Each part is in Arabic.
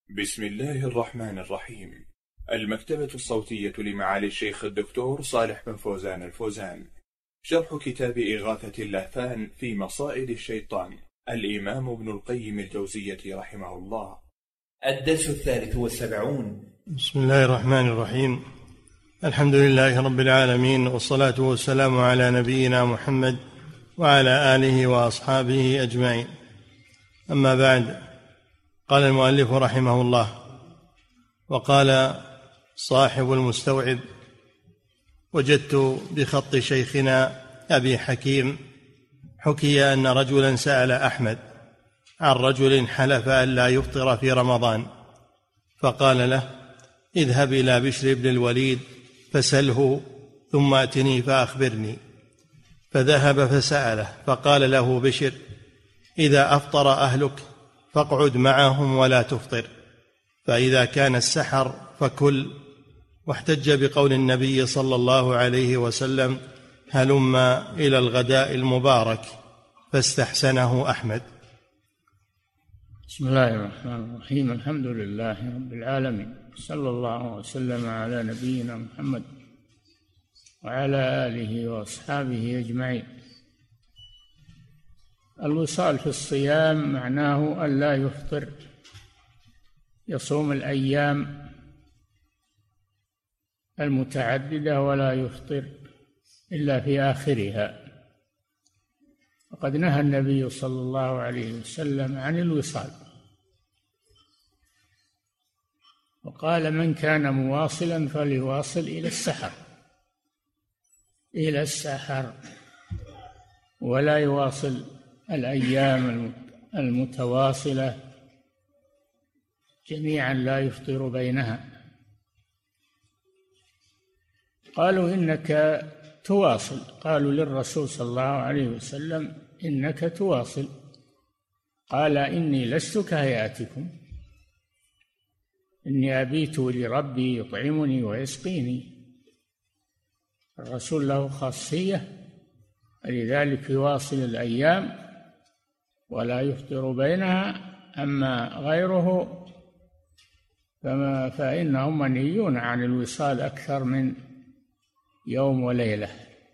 بسم الله الرحمن الرحيم. المكتبة الصوتية لمعالي الشيخ الدكتور صالح بن فوزان الفوزان. شرح كتاب إغاثة اللهفان في مصائد الشيطان، الإمام ابن القيم الجوزية رحمه الله. الدرس 73. بسم الله الرحمن الرحيم. الحمد لله رب العالمين، والصلاة والسلام على نبينا محمد وعلى آله وأصحابه أجمعين. أما بعد، قال المؤلف رحمه الله: وقال صاحب المستوعب: وجدت بخط شيخنا أبي حكيم حكي أن رجلا سأل أحمد عن رجل حلف أن لا يفطر في رمضان، فقال له: اذهب إلى بشر بن الوليد فسله ثم أتني فأخبرني. فذهب فسأله، فقال له بشر: إذا أفطر أهلك فاقعد معهم ولا تفطر، فإذا كان السحر فكل. واحتج بقول النبي صلى الله عليه وسلم: هلم إلى الغداء المبارك، فاستحسنه أحمد. بسم الله الرحمن الرحيم. الحمد لله رب العالمين، صلى الله وسلم على نبينا محمد وعلى آله وأصحابه أجمعين. الوصال في الصيام معناه أن لا يفطر، يصوم الأيام المتعددة ولا يفطر إلا في آخرها. وقد نهى النبي صلى الله عليه وسلم عن الوصال، وقال: من كان مواصلا فليواصل إلى السحر ولا يواصل الأيام المتواصلة جميعا، لا يفطر بينها. قالوا: إنك تواصل. قالوا للرسول صلى الله عليه وسلم: إنك تواصل. قال: إني لست كهيئتكم، إني أبيت لربي يطعمني ويسقيني. الرسول له خاصية، لذلك يواصل الأيام ولا يفطر بينها. أما غيره فإنهم منهيون عن الوصال أكثر من يوم وليلة،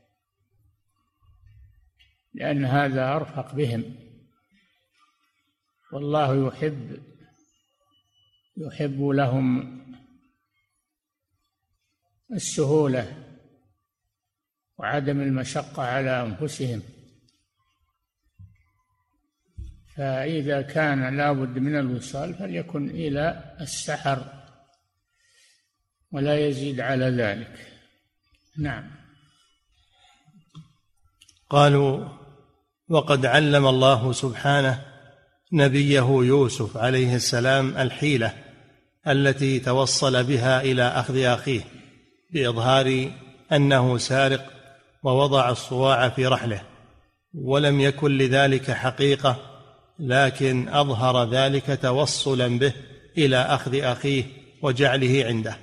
لأن هذا أرفق بهم، والله يحب لهم السهولة وعدم المشقة على أنفسهم. فإذا كان لابد من الوصال فليكن إلى السحر ولا يزيد على ذلك. نعم. قالوا: وقد علم الله سبحانه نبيه يوسف عليه السلام الحيلة التي توصل بها إلى أخذ أخيه بإظهار أنه سارق، ووضع الصواع في رحله، ولم يكن لذلك حقيقة، لكن أظهر ذلك توصلا به إلى أخذ أخيه وجعله عنده.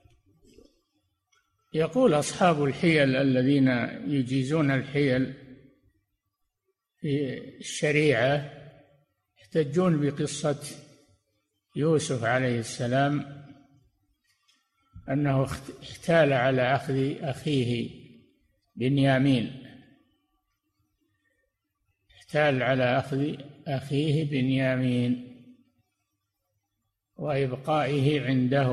يقول أصحاب الحيل الذين يجيزون الحيل في الشريعة، يحتجون بقصة يوسف عليه السلام أنه احتال على أخذ أخيه بنيامين، احتال على أخذ أخيه بنيامين وإبقائه عنده،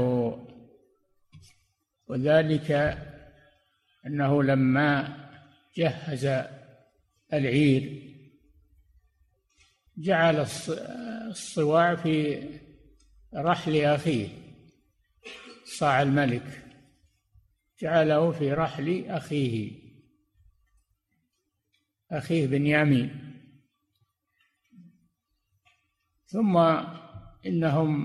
وذلك أنه لما جهز العير جعل الصواع في رحل أخيه، صاع الملك جعله في رحل أخيه بنيامين. ثم إنهم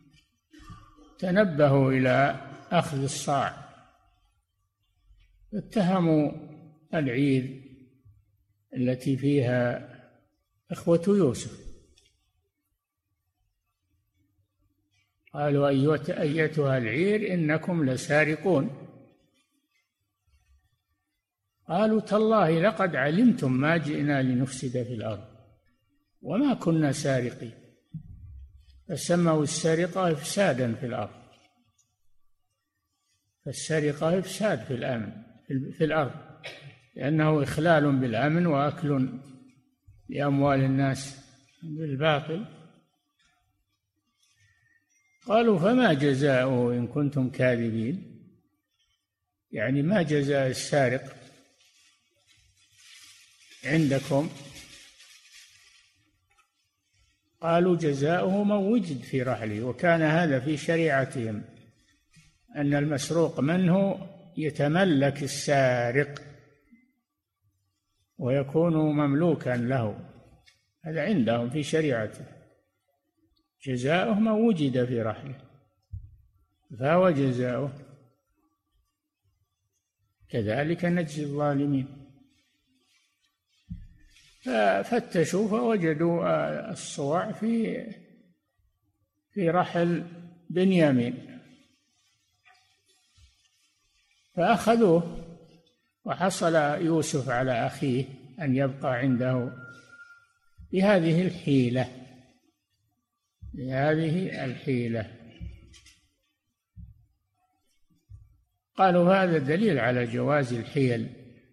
تنبهوا إلى أخذ الصاع، اتهموا العير التي فيها إخوة يوسف، قالوا: أيتها العير إنكم لسارقون. قالوا: تالله لقد علمتم ما جئنا لنفسد في الأرض وما كنا سارقين. فسموا السرقة إفسادا في الأرض، فالسرقة إفساد في الأرض، لأنه إخلال بالأمن وأكل لأموال الناس بالباطل. قالوا فما جزاؤه إن كنتم كاذبين، يعني ما جزاء السارق عندكم؟ قالوا جزاؤه من وجد في رحله، وكان هذا في شريعتهم أن المسروق منه يتملك السارق ويكون مملوكا له، هذا عندهم في شريعته، جزاؤه من وجد في رحله فهو جزاؤه، كذلك نجزي الظالمين. ففتشوا فوجدوا الصواع في رحل بنيامين، فأخذوه، وحصل يوسف على أخيه أن يبقى عنده بهذه الحيلة. قالوا هذا دليل على جواز الحيل.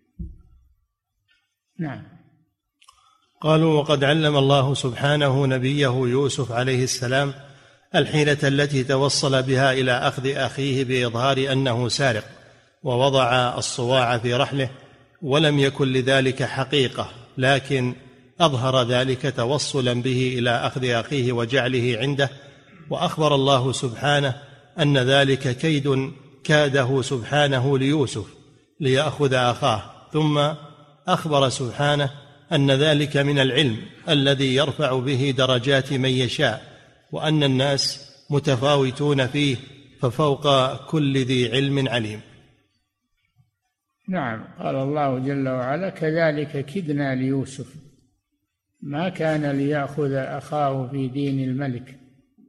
نعم. قالوا وقد علم الله سبحانه نبيه يوسف عليه السلام الحيلة التي توصل بها إلى أخذ أخيه بإظهار أنه سارق، ووضع الصواع في رحله، ولم يكن لذلك حقيقة، لكن أظهر ذلك توصلا به إلى أخذ أخيه وجعله عنده. وأخبر الله سبحانه أن ذلك كيد كاده سبحانه ليوسف ليأخذ أخاه، ثم أخبر سبحانه أن ذلك من العلم الذي يرفع به درجات من يشاء، وأن الناس متفاوتون فيه، ففوق كل ذي علم عليم. نعم. قال الله جل وعلا كذلك كدنا ليوسف ما كان ليأخذ أخاه في دين الملك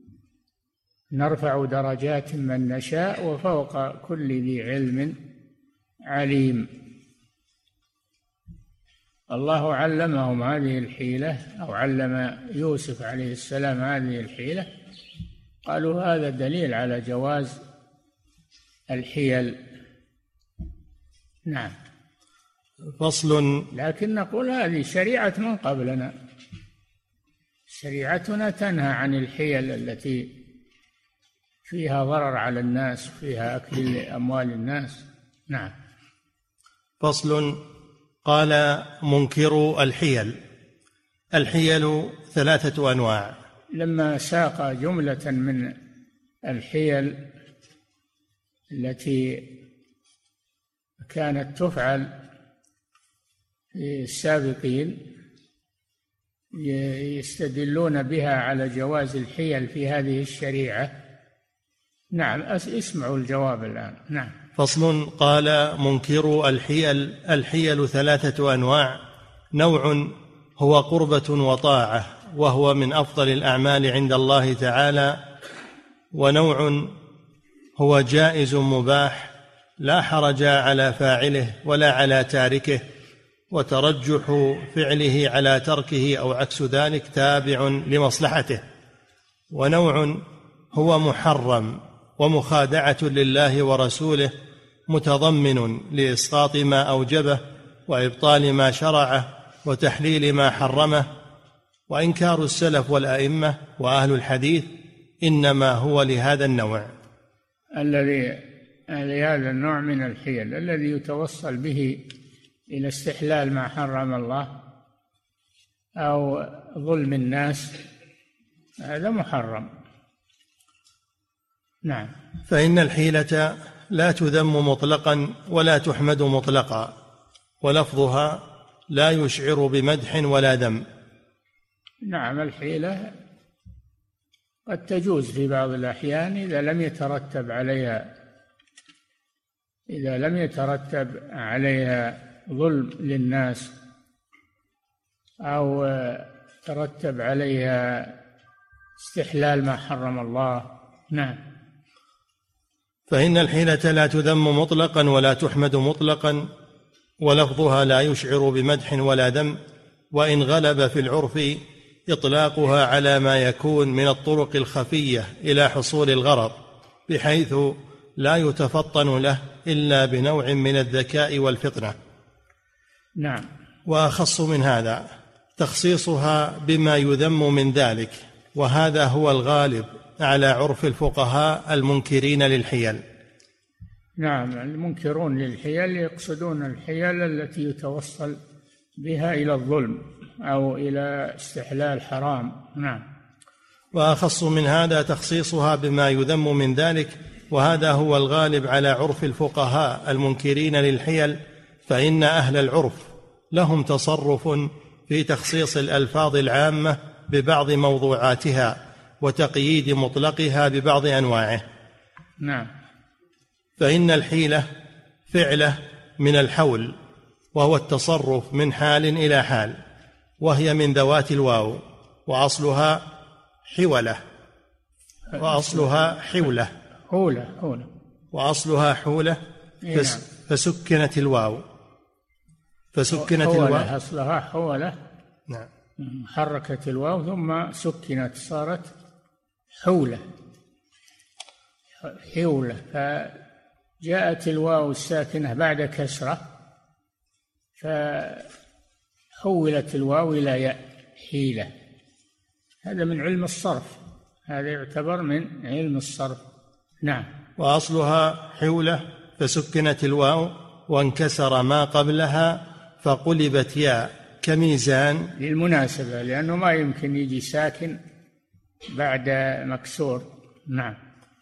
نرفع درجات من نشاء وفوق كل ذي علم عليم. الله علمهم هذه الحيلة، أو علم يوسف عليه السلام هذه الحيلة. قالوا هذا دليل على جواز الحيل. نعم. فصل. لكن نقول هذه شريعة من قبلنا، شريعتنا تنهى عن الحيل التي فيها ضرر على الناس، فيها أكل أموال الناس. نعم. فصل. قال منكر الحيل. الحيل 3 أنواع. لما ساق جملة من الحيل التي كانت تفعل في السابقين يستدلون بها على جواز الحيل في هذه الشريعة. نعم. اسمعوا الجواب الآن. نعم. فصل. قال منكر الحيل. الحيل 3 أنواع. نوع هو قربة وطاعة، وهو من أفضل الأعمال عند الله تعالى. ونوع هو جائز مباح لا حرج على فاعله ولا على تاركه، وترجح فعله على تركه أو عكس ذلك تابع لمصلحته. ونوع هو محرم ومخادعة لله ورسوله، متضمن لإسقاط ما أوجبه وإبطال ما شرعه وتحليل ما حرمه. وإنكار السلف والأئمة وأهل الحديث إنما هو لهذا النوع، لهذا النوع من الحيل الذي يتوصل به إلى استحلال ما حرم الله أو ظلم الناس، هذا محرم. نعم. فإن الحيلة لا تذم مطلقا ولا تحمد مطلقا، ولفظها لا يشعر بمدح ولا ذم. نعم. الحيلة قد تجوز في بعض الأحيان إذا لم يترتب عليها ظلم للناس أو ترتب عليها استحلال ما حرم الله. نعم. فإن الحيلة لا تذم مطلقا ولا تحمد مطلقا، ولفظها لا يشعر بمدح ولا ذم، وإن غلب في العرف إطلاقها على ما يكون من الطرق الخفية إلى حصول الغرض، بحيث لا يتفطن له إلا بنوع من الذكاء والفطنة. نعم. وأخص من هذا تخصيصها بما يذم من ذلك، وهذا هو الغالب على عرف الفقهاء المنكرين للحيل. نعم، المنكرون للحيل يقصدون الحيل التي يتوصل بها إلى الظلم أو إلى استحلال حرام. نعم. وأخص من هذا تخصيصها بما يذم من ذلك، وهذا هو الغالب على عرف الفقهاء المنكرين للحيل، فإن أهل العرف لهم تصرف في تخصيص الألفاظ العامة ببعض موضوعاتها وتقييد مطلقها ببعض أنواعه. نعم. فإن الحيلة فعلة من الحول، وهو التصرف من حال إلى حال، وهي من ذوات الواو، وأصلها حولة، وأصلها حولة فسكنت الواو، أصلها حولة. نعم. حركت الواو ثم سكنت صارت حولة. فجاءت الواو الساكنة بعد كسرة فحولت الواو إلى ياء، حيلة. هذا من علم الصرف، هذا يعتبر من علم الصرف. نعم. وأصلها حولة فسكنت الواو وانكسر ما قبلها فقلبت ياء كميزان، للمناسبة، لأنه ما يمكن يجي ساكن بعد مكسور. نعم.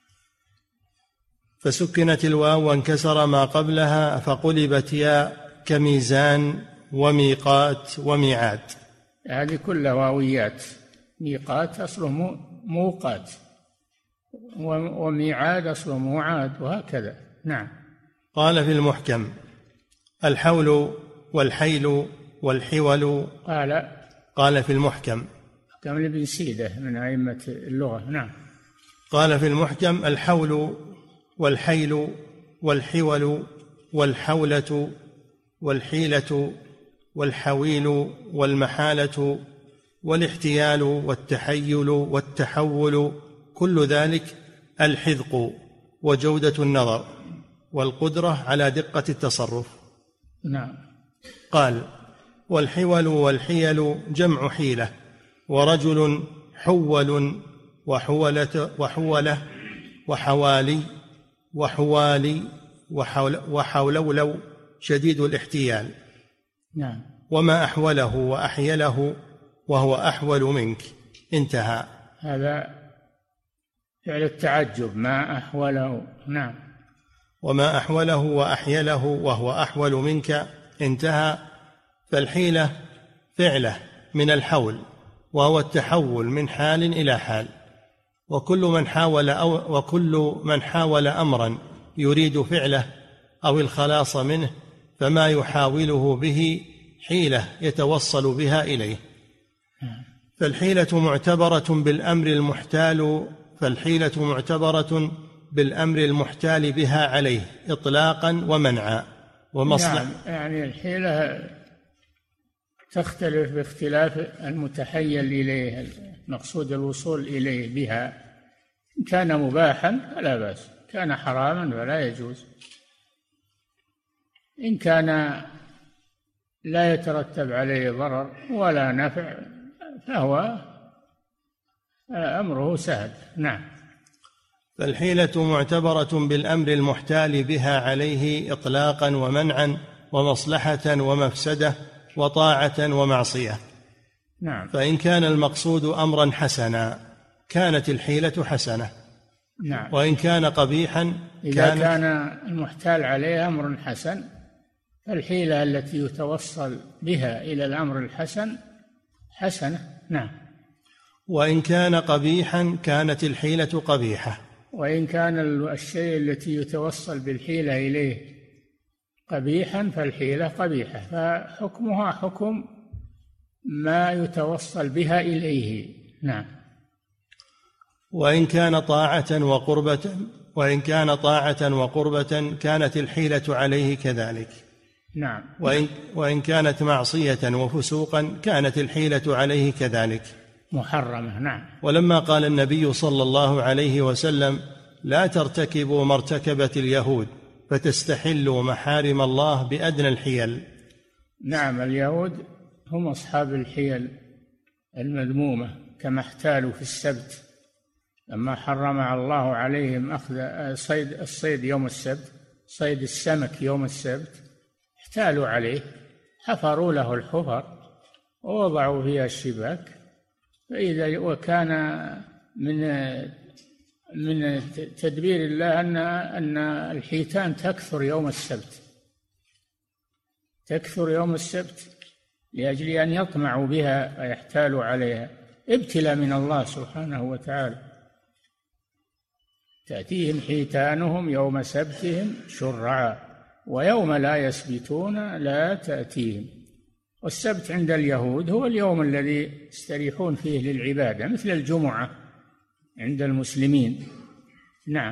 فسكنت الواو وانكسر ما قبلها فقلبت ياء كميزان وميقات وميعاد. هذه كلها واويات. ميقات أصله موقات، وميعاد أصله موعاد، وهكذا. نعم. قال في المحكم: الحول والحيل والحول. قال في المحكم كما ابن سيدة من أئمة اللغة. نعم. قال في المحكم: الحول والحيل والحول والحولة والحيلة والحويل والمحالة والاحتيال والتحيل والتحول، كل ذلك الحذق وجودة النظر والقدرة على دقة التصرف. نعم. قال: والحول والحيل جمع حيلة، ورجل حول وحولة وحوالي وحولولو شديد الاحتيال. نعم. وما أحوله وأحيله وهو أحول منك. انتهى. هذا فعل التعجب، ما أحوله. نعم. وما أحوله وأحيله وهو أحول منك. انتهى. فالحيلة فعلة من الحول، وهو التحول من حال إلى حال، وكل من حاول أمرا يريد فعله أو الخلاص منه فما يحاوله به حيلة يتوصل بها إليه. فالحيلة معتبرة بالأمر المحتال بها عليه إطلاقا ومنعا ومصلحة. نعم. يعني الحيلة تختلف باختلاف المتحيل إليه، مقصود الوصول إليه بها. إن كان مباحا فلا بأس، كان حراما فلا يجوز. إن كان لا يترتب عليه ضرر ولا نفع فهو أمره سهل. نعم. فالحيلة معتبرة بالأمر المحتال بها عليه إطلاقا ومنعا ومصلحة ومفسدة وطاعة ومعصية. نعم. فإن كان المقصود أمرا حسنا كانت الحيلة حسنة. نعم. وإن كان قبيحا إذا كان المحتال عليه أمر حسن فالحيلة التي يتوصل بها إلى الأمر الحسن حسنة. نعم. وإن كان قبيحا كانت الحيلة قبيحة. وإن كان الشيء التي يتوصل بالحيلة إليه قبيحا فالحيلة قبيحة، فحكمها حكم ما يتوصل بها إليه. نعم. وإن كان طاعة وقربة كانت الحيلة عليه كذلك. نعم. وإن كانت معصية وفسوقا كانت الحيلة عليه كذلك. محرمة. نعم. ولما قال النبي صلى الله عليه وسلم: لا ترتكبوا ما ارتكبت اليهود فتستحلوا محارم الله بأدنى الحيل. نعم، اليهود هم أصحاب الحيل المذمومة، كما احتالوا في السبت لما حرم الله عليهم أخذ الصيد يوم السبت، صيد السمك يوم السبت، احتالوا عليه، حفروا له الحفر ووضعوا فيها الشباك، فإذا وكان من تدبير الله أن الحيتان تكثر يوم السبت، تكثر يوم السبت لأجل أن يطمعوا بها ويحتالوا عليها، ابتلاء من الله سبحانه وتعالى. تأتيهم حيتانهم يوم سبتهم شرعا ويوم لا يسبتون لا تأتيهم. والسبت عند اليهود هو اليوم الذي يستريحون فيه للعبادة، مثل الجمعة عند المسلمين. نعم.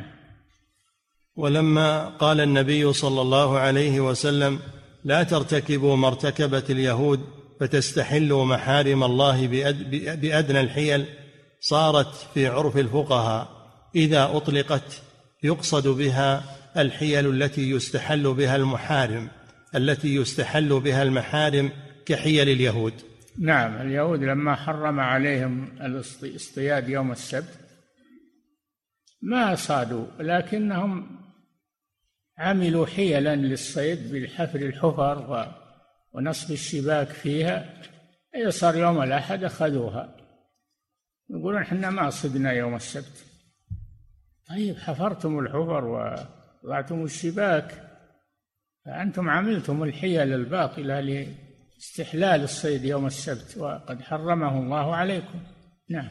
ولما قال النبي صلى الله عليه وسلم: لا ترتكبوا ما ارتكبت اليهود فتستحلوا محارم الله بأدنى الحيل، صارت في عرف الفقهاء إذا أطلقت يقصد بها الحيل التي يستحل بها المحارم، التي يستحل بها المحارم كحيل اليهود. نعم، اليهود لما حرم عليهم الاصطياد يوم السبت ما صادوا، لكنهم عملوا حيلا للصيد بالحفر الحفر ونصب الشباك فيها، صار يوم الأحد أخذوها، يقولون احنا ما صدنا يوم السبت. طيب، حفرتم الحفر ووضعتم الشباك، فأنتم عملتم الحيل الباطلة لاستحلال الصيد يوم السبت وقد حرمه الله عليكم. نعم.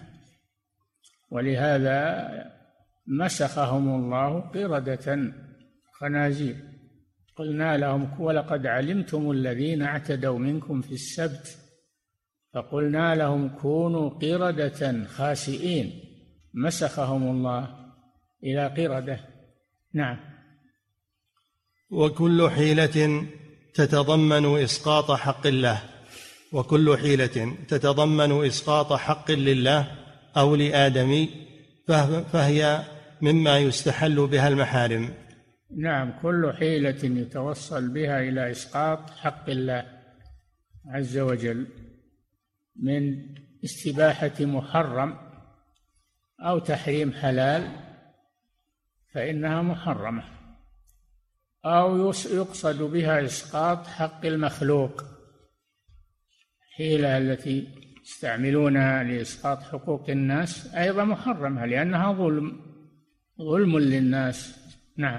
ولهذا مسخهم الله قردة خنازير، قلنا لهم: ولقد علمتم الذين اعتدوا منكم في السبت فقلنا لهم كونوا قردة خاسئين، مسخهم الله إلى قردة. نعم. وكل حيلة تتضمن إسقاط حق الله، وكل حيلة تتضمن إسقاط حق لله أو لآدمي فهي مما يستحل بها المحارم. نعم، كل حيلة يتوصل بها إلى إسقاط حق الله عز وجل من استباحة محرم أو تحريم حلال فإنها محرمة، أو يقصد بها إسقاط حق المخلوق، الحيلة التي يستعملونها لإسقاط حقوق الناس أيضا محرمة لأنها ظلم للناس. نعم.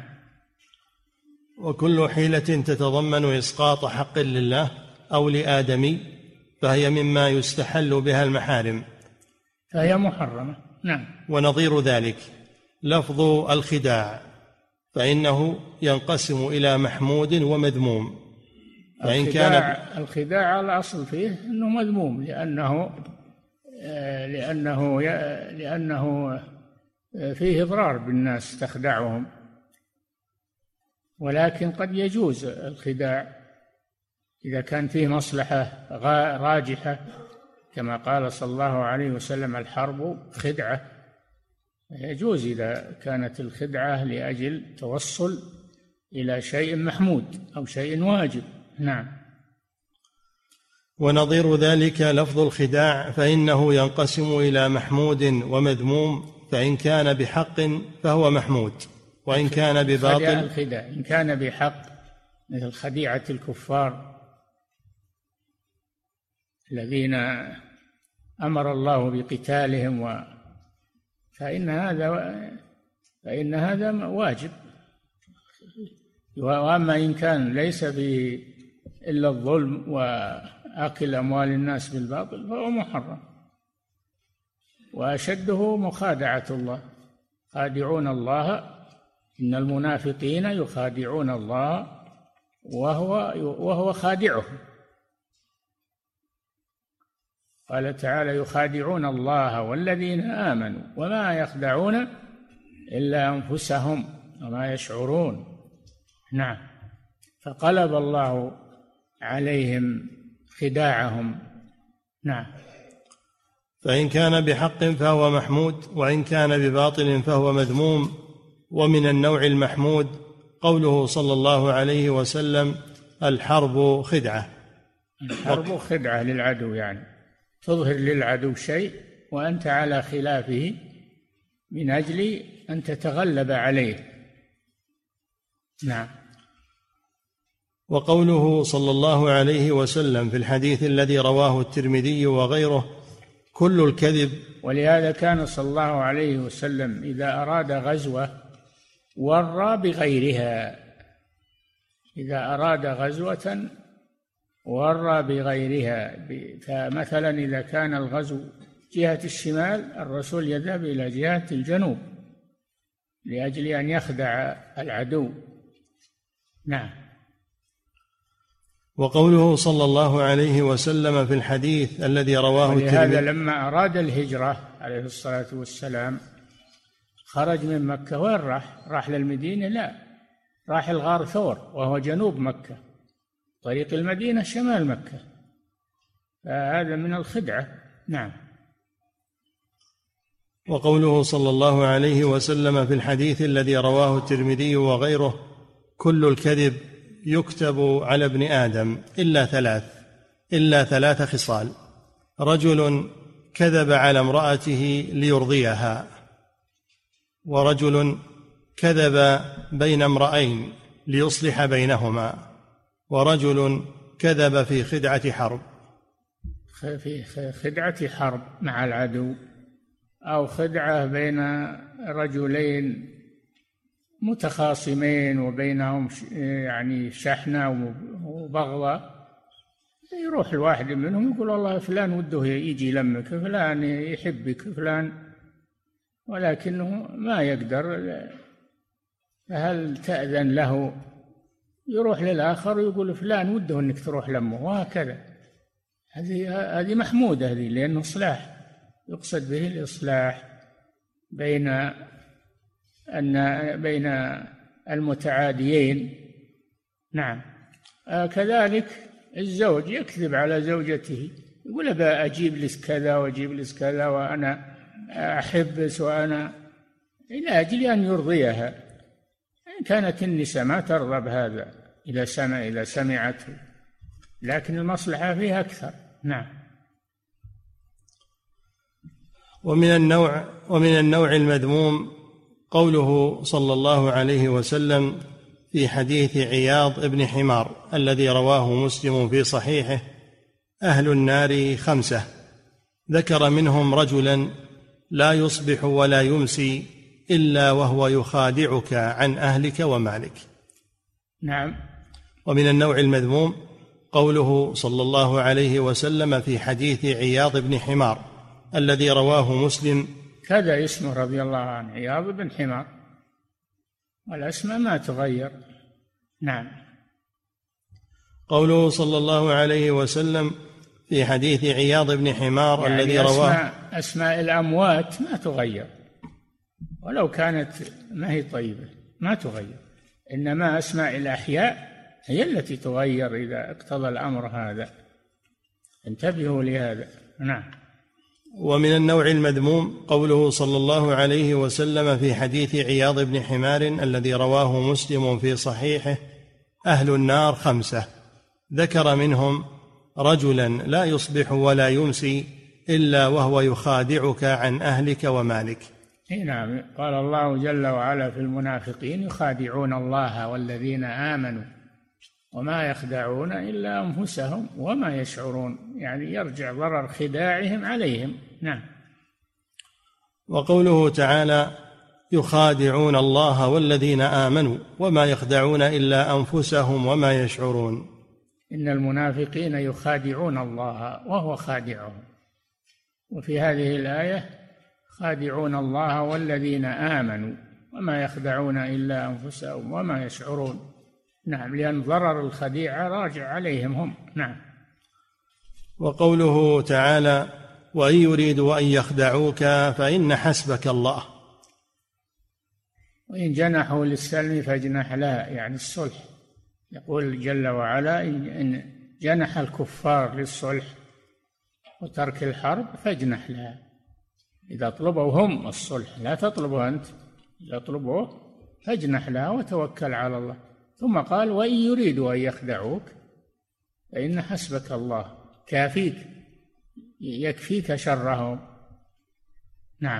وكل حيلة تتضمن إسقاط حق لله أو لآدمي فهي مما يستحل بها المحارم، فهي محرمة. نعم. ونظير ذلك لفظ الخداع، فإنه ينقسم إلى محمود ومذموم. فإن كان الخداع الأصل فيه أنه مذموم لأنه فيه إضرار بالناس تخدعهم، ولكن قد يجوز الخداع إذا كان فيه مصلحة راجحة، كما قال صلى الله عليه وسلم: الحرب خدعة، يجوز إذا كانت الخدعة لأجل توصل إلى شيء محمود أو شيء واجب. نعم. ونظير ذلك لفظ الخداع، فإنه ينقسم إلى محمود ومذموم، فإن كان بحق فهو محمود، وإن كان بباطل الخداع إن كان بحق مثل خديعة الكفار الذين أمر الله بقتالهم فإن هذا واجب. وأما إن كان ليس فيه إلا الظلم وأكل أموال الناس بالباطل فهو محرم. وأشده مخادعة الله، خادعون الله، إن المنافقين يخادعون الله وهو خادعهم. قال تعالى: يخادعون الله والذين آمنوا وما يخدعون إلا أنفسهم وما يشعرون. نعم. فقلب الله عليهم خداعهم. نعم. فإن كان بحق فهو محمود، وإن كان بباطل فهو مذموم. ومن النوع المحمود قوله صلى الله عليه وسلم: الحرب خدعة. الحرب خدعة للعدو، يعني تظهر للعدو شيء وأنت على خلافه من أجل أن تتغلب عليه. نعم. وقوله صلى الله عليه وسلم في الحديث الذي رواه الترمذي وغيره: كل الكذب. ولهذا كان صلى الله عليه وسلم إذا أراد غزوة ورى بغيرها، إذا أراد غزوة ورى بغيرها. فمثلا إذا كان الغزو جهة الشمال، الرسول يذهب إلى جهة الجنوب لأجل أن يخدع العدو. نعم. وقوله صلى الله عليه وسلم في الحديث الذي رواه الترمذي: ولهذا لما أراد الهجرة عليه الصلاة والسلام خرج من مكة. وين راح للمدينة؟ لا، راح الغار ثور وهو جنوب مكة، طريق المدينة شمال مكة، فهذا من الخدعة. نعم. وقوله صلى الله عليه وسلم في الحديث الذي رواه الترمذي وغيره: كل الكذب يكتب على ابن آدم إلا ثلاث خصال: رجل كذب على امرأته ليرضيها، ورجل كذب بين امرأين ليصلح بينهما، ورجل كذب في خدعة حرب. في خدعة حرب مع العدو، أو خدعة بين رجلين متخاصمين وبينهم يعني شحنة وبغضة، يروح الواحد منهم يقول: والله فلان وده يجي يلمك، فلان يحبك، فلان، ولكنه ما يقدر، فهل تأذن له؟ يروح للآخر ويقول: فلان وده أنك تروح لمه، وهكذا. هذه محمودة، هذه لأنه إصلاح، يقصد به الإصلاح بين المتعاديين. نعم. كذلك الزوج يكذب على زوجته، يقول: أبا أجيب لك كذا وأجيب لك كذا وأنا أحبس وأنا، إلى أجل أن يرضيها. إن كانت النساء ما ترضى بهذا إذا سمعته، لكن المصلحة فيها أكثر. نعم. ومن النوع المذموم قوله صلى الله عليه وسلم في حديث عياض بن حمار الذي رواه مسلم في صحيحه: أهل النار 5، ذكر منهم رجلا لا يصبح ولا يمسي إلا وهو يخادعك عن أهلك ومالك. نعم. ومن النوع المذموم قوله صلى الله عليه وسلم في حديث عياض بن حمار الذي رواه مسلم: كذا اسمه رضي الله عنه، عياض بن حمار، والأسماء ما تغير. نعم. قوله صلى الله عليه وسلم في حديث عياض بن حمار يعني الذي رواه: أسماء الأموات ما تغير، ولو كانت ما هي طيبة ما تغير، إنما أسماء الأحياء هي التي تغير إذا اقتضى الأمر هذا. انتبهوا لهذا. نعم. ومن النوع المذموم قوله صلى الله عليه وسلم في حديث عياض بن حمار الذي رواه مسلم في صحيحه: أهل النار 5، ذكر منهم رجلا لا يصبح ولا يمسي إلا وهو يخادعك عن أهلك ومالك. نعم. قال الله جل وعلا في المنافقين: يخادعون الله والذين آمنوا وما يخدعون إلا أنفسهم وما يشعرون، يعني يرجع ضرر خداعهم عليهم. نعم. وقوله تعالى: يخادعون الله والذين آمنوا وما يخدعون إلا أنفسهم وما يشعرون. إن المنافقين يخادعون الله وهو خادعهم. وفي هذه الآية: خادعون الله والذين آمنوا وما يخدعون إلا أنفسهم وما يشعرون. نعم، لأن ضرر الخديعة راجع عليهم هم. نعم. وقوله تعالى: وإن يريدوا أن يخدعوك فإن حسبك الله. وإن جنحوا للسلم فاجنح لها، يعني الصلح. يقول جل وعلا: إن جنح الكفار للصلح وترك الحرب فاجنح لها. إذا طلبوا هم الصلح، لا تطلبه أنت، إذا طلبوه فاجنح لها وتوكل على الله. ثم قال: وإن يريدوا أن يخدعوك فإن حسبك الله، كافيك، يكفيك شرهم. نعم.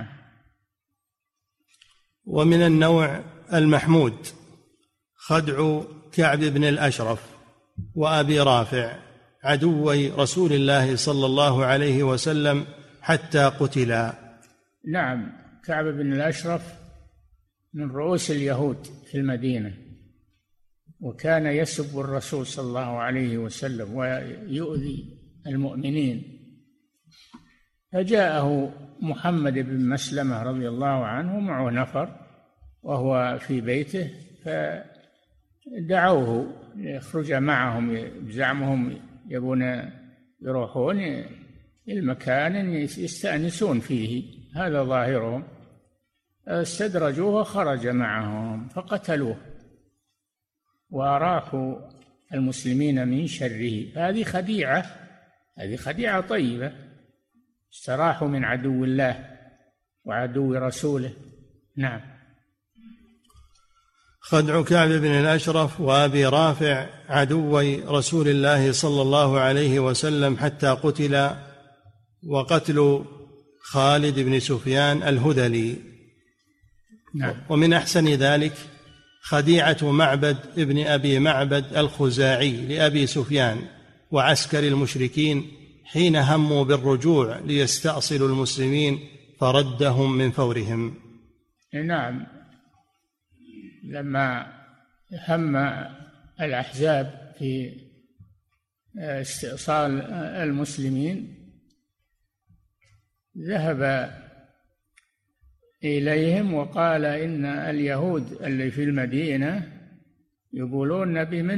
ومن النوع المحمود خدع كعب بن الأشرف وأبي رافع عدوي رسول الله صلى الله عليه وسلم حتى قتلا. نعم، كعب بن الأشرف من رؤوس اليهود في المدينة، وكان يسب الرسول صلى الله عليه وسلم ويؤذي المؤمنين. فجاءه محمد بن مسلمة رضي الله عنه معه نفر وهو في بيته، فدعوه ليخرج معهم بزعمهم يبون يروحون المكان يستأنسون فيه، هذا ظاهرهم. استدرجوه وخرج معهم فقتلوه وأراحوا المسلمين من شره. هذه خديعة طيبة، استراحوا من عدو الله وعدو رسوله. نعم. خدع كعب بن الأشرف وأبي رافع عدوي رسول الله صلى الله عليه وسلم حتى قتل، وقتل خالد بن سفيان الهذلي. نعم. ومن أحسن ذلك خديعة معبد ابن أبي معبد الخزاعي لأبي سفيان وعسكر المشركين حين هموا بالرجوع ليستأصلوا المسلمين فردهم من فورهم. نعم، لما هم الأحزاب في استئصال المسلمين ذهب إليهم وقال: إن اليهود اللي في المدينة يقولون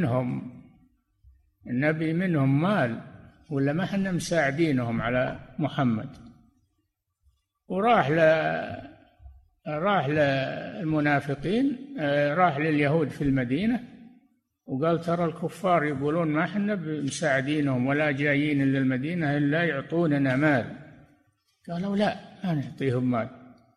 نبي منهم مال، ولا ما احنا مساعدينهم على محمد. وراح للمنافقين، راح لليهود في المدينة وقال: ترى الكفار يقولون ما احنا مساعدينهم ولا جايين إلى المدينة إلا يعطوننا مال. قالوا: لا، ما نعطيهم مال.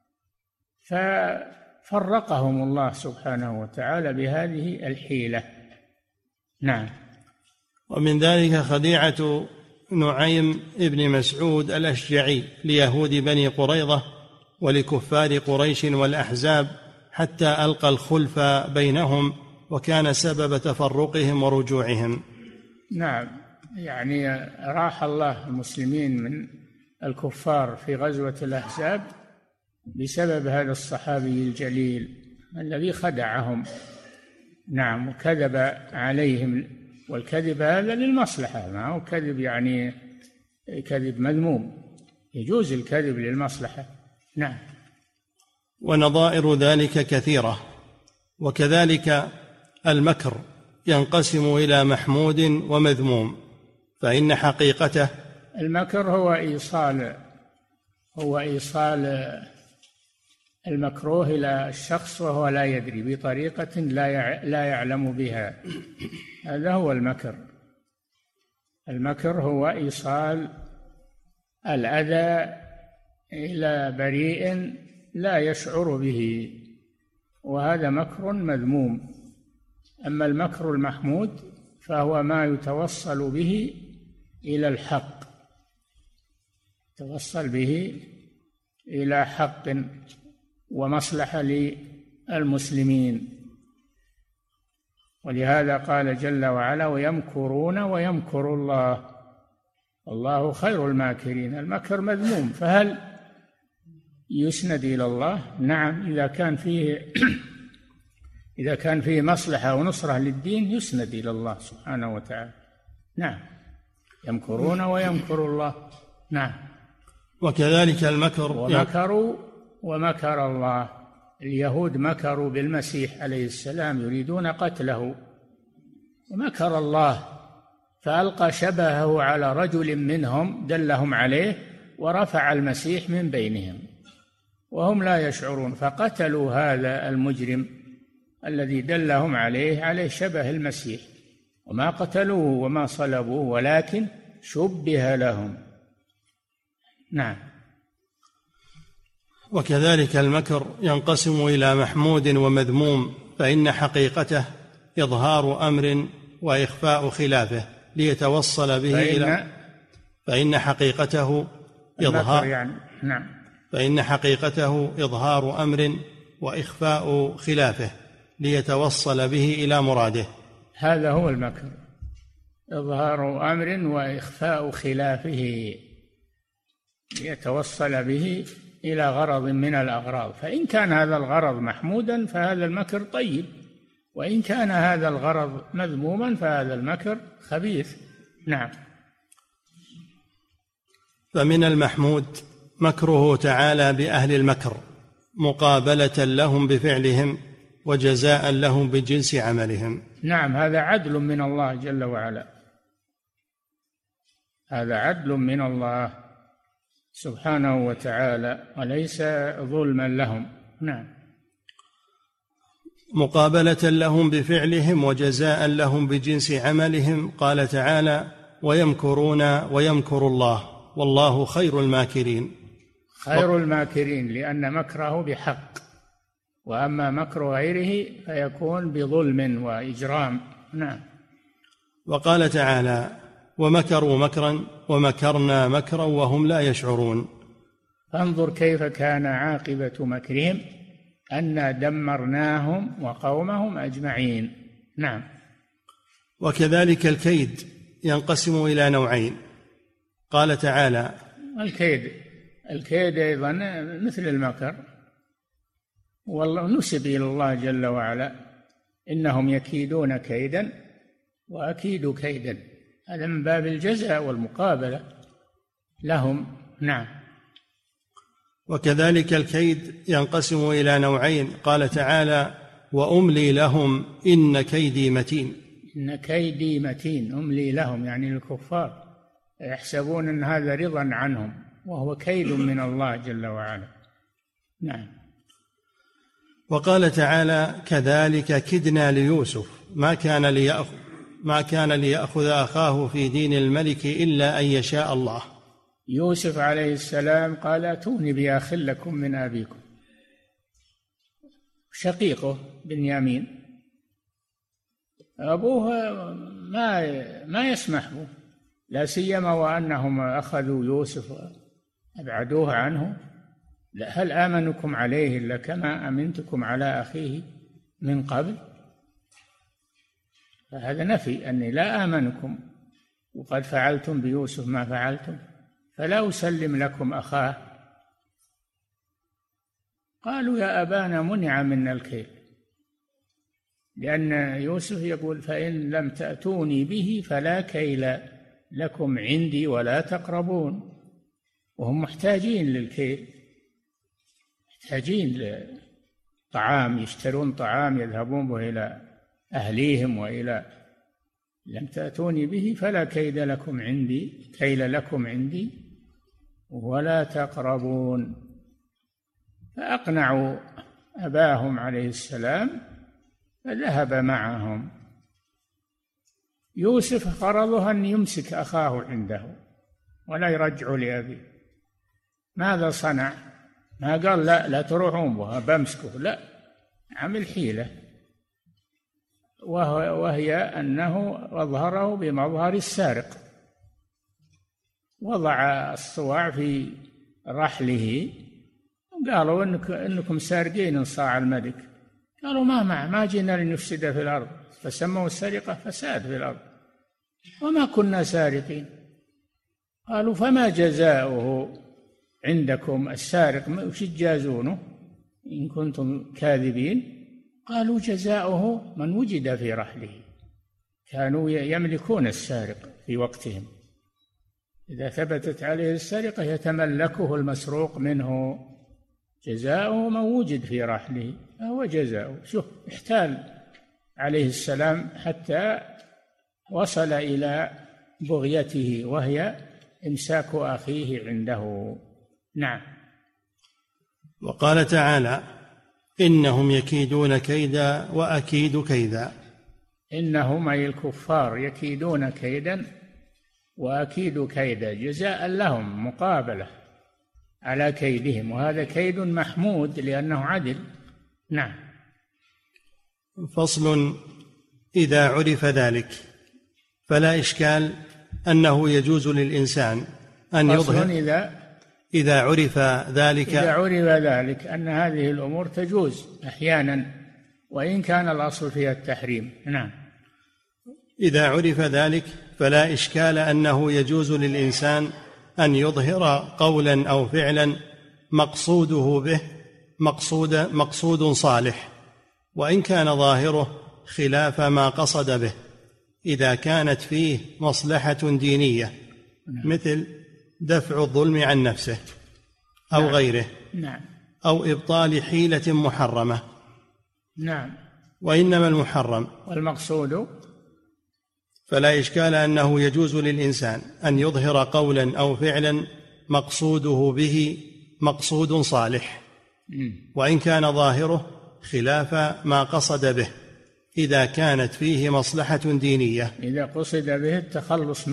ففرقهم الله سبحانه وتعالى بهذه الحيلة. نعم. ومن ذلك خديعة نعيم ابن مسعود الأشجعي ليهود بني قريظة ولكفار قريش والأحزاب حتى ألقى الخلف بينهم، وكان سبب تفرقهم ورجوعهم. نعم، يعني راح الله المسلمين من الكفار في غزوة الأحزاب بسبب هذا الصحابي الجليل الذي خدعهم. نعم، وكذب عليهم، والكذب هذا للمصلحة، ما هو كذب يعني كذب مذموم، يجوز الكذب للمصلحة. نعم. ونظائر ذلك كثيرة. وكذلك المكر ينقسم إلى محمود ومذموم، فإن حقيقته المكر هو إيصال المكروه إلى الشخص وهو لا يدري بطريقة لا يعلم بها، هذا هو المكر. المكر هو إيصال الأذى إلى بريء لا يشعر به، وهذا مكر مذموم. أما المكر المحمود فهو ما يتوصل به إلى الحق، توصل به إلى حق ومصلحة للمسلمين. ولهذا قال جل وعلا: ويمكرون ويمكر الله والله خير الماكرين. المكر مذموم، فهل يسند إلى الله؟ نعم، إذا كان فيه مصلحة ونصرة للدين يسند إلى الله سبحانه وتعالى. نعم، يمكرون ويمكر الله. نعم. وكذلك المكر ومكر الله. اليهود مكروا بالمسيح عليه السلام يريدون قتله، ومكر الله فألقى شبهه على رجل منهم دلهم عليه ورفع المسيح من بينهم وهم لا يشعرون، فقتلوا هذا المجرم الذي دلهم عليه شبه المسيح، وما قتلوه وما صلبوه ولكن شبه لهم. نعم. وكذلك المكر ينقسم إلى محمود ومذموم، فإن حقيقته إظهار أمر وإخفاء خلافه ليتوصل به إلى فإن حقيقته إظهار يعني نعم. فإن حقيقته إظهار أمر وإخفاء خلافه ليتوصل به إلى مراده. هذا هو المكر، إظهار أمر وإخفاء خلافه ليتوصل به إلى غرض من الأغراض. فإن كان هذا الغرض محمودا فهذا المكر طيب، وإن كان هذا الغرض مذموما فهذا المكر خبيث. نعم. فمن المحمود مكره تعالى بأهل المكر مقابلة لهم بفعلهم وجزاء لهم بجنس عملهم. نعم، هذا عدل من الله جل وعلا، هذا عدل من الله سبحانه وتعالى وليس ظلما لهم. نعم. مقابلة لهم بفعلهم وجزاء لهم بجنس عملهم. قال تعالى: ويمكرون ويمكر الله والله خير الماكرين. خير الماكرين لأن مكره بحق، وأما مكر غيره فيكون بظلم وإجرام. نعم. وقال تعالى: ومكروا مكرا ومكرنا مكرا وهم لا يشعرون. فانظر كيف كان عاقبة مكرهم أنا دمرناهم وقومهم أجمعين. نعم. وكذلك الكيد ينقسم إلى نوعين. قال تعالى: الكيد أيضا مثل المكر، والله نسب إلى الله جل وعلا: إنهم يكيدون كيدا وأكيد كيدا. هذا من باب الجزاء والمقابلة لهم. نعم. وكذلك الكيد ينقسم إلى نوعين. قال تعالى: وأملي لهم إن كيدي متين. إن كيدي متين، أملي لهم يعني الكفار يحسبون أن هذا رضا عنهم وهو كيد من الله جل وعلا. نعم. وقال تعالى: كذلك كدنا ليوسف ما كان ليأخذ أخاه في دين الملك إلا أن يشاء الله. يوسف عليه السلام قال: ائتوني بأخ لكم من أبيكم. شقيقه بنيامين أبوه ما يسمح به، لا سيما وأنهم أخذوا يوسف وأبعدوه عنه. هل آمنكم عليه إلا كما أمنتكم على أخيه من قبل؟ فهذا نفي أني لا آمنكم وقد فعلتم بيوسف ما فعلتم، فلا أسلم لكم أخاه. قالوا: يا أبانا منع منا الكيل، لأن يوسف يقول: فإن لم تأتوني به فلا كيل لكم عندي ولا تقربون. وهم محتاجين للكيل، محتاجين لطعام، يشترون طعام يذهبون به إلى أهليهم وإلى لم تأتوني به فلا كيل لكم عندي ولا تقربون. فأقنعوا أباهم عليه السلام فذهب معهم. يوسف غرضه أن يمسك أخاه عنده ولا يرجع لأبيه. ماذا صنع؟ ما قال لا تروحون به بمسكه، لا، عمل حيلة، وهي أنه أظهره بمظهر السارق، وضع الصواع في رحله، قالوا إنكم سارقين انصاع الملك. قالوا ما جئنا لنفسد في الأرض، فسموا السرقة فساد في الأرض وما كنا سارقين. قالوا: فما جزاؤه عندكم السارق؟ وش تجازونه إن كنتم كاذبين؟ قالوا: جزاؤه من وجد في رحله. كانوا يملكون السارق في وقتهم، إذا ثبتت عليه السرقة يتملكه المسروق منه. جزاؤه من وجد في رحله فهو جزاؤه. شوف، احتال عليه السلام حتى وصل إلى بغيته وهي إمساك أخيه عنده. نعم. وقال تعالى: إنهم يكيدون كيدا وأكيد كيدا. إنهم أي الكفار يكيدون كيدا وأكيد كيدا، جزاء لهم، مقابلة على كيدهم، وهذا كيد محمود لأنه عدل. نعم. فصل: إذا عرف ذلك فلا إشكال أنه يجوز للإنسان أن يظهر. إذا عرف ذلك أن هذه الأمور تجوز أحيانا وإن كان الأصل فيها التحريم. نعم. إذا عرف ذلك فلا إشكال أنه يجوز للإنسان أن يظهر قولا أو فعلا مقصوده به مقصود صالح، وإن كان ظاهره خلاف ما قصد به، إذا كانت فيه مصلحة دينية مثل دفع الظلم عن نفسه أو غيره، أو إبطال حيلة محرمة. وإنما المحرم والمقصود، فلا إشكال أنه يجوز للإنسان أن يظهر قولا أو فعلا مقصوده به مقصود صالح، وإن كان ظاهره خلاف ما قصد به، إذا كانت فيه مصلحة دينية. إذا قصد به التخلص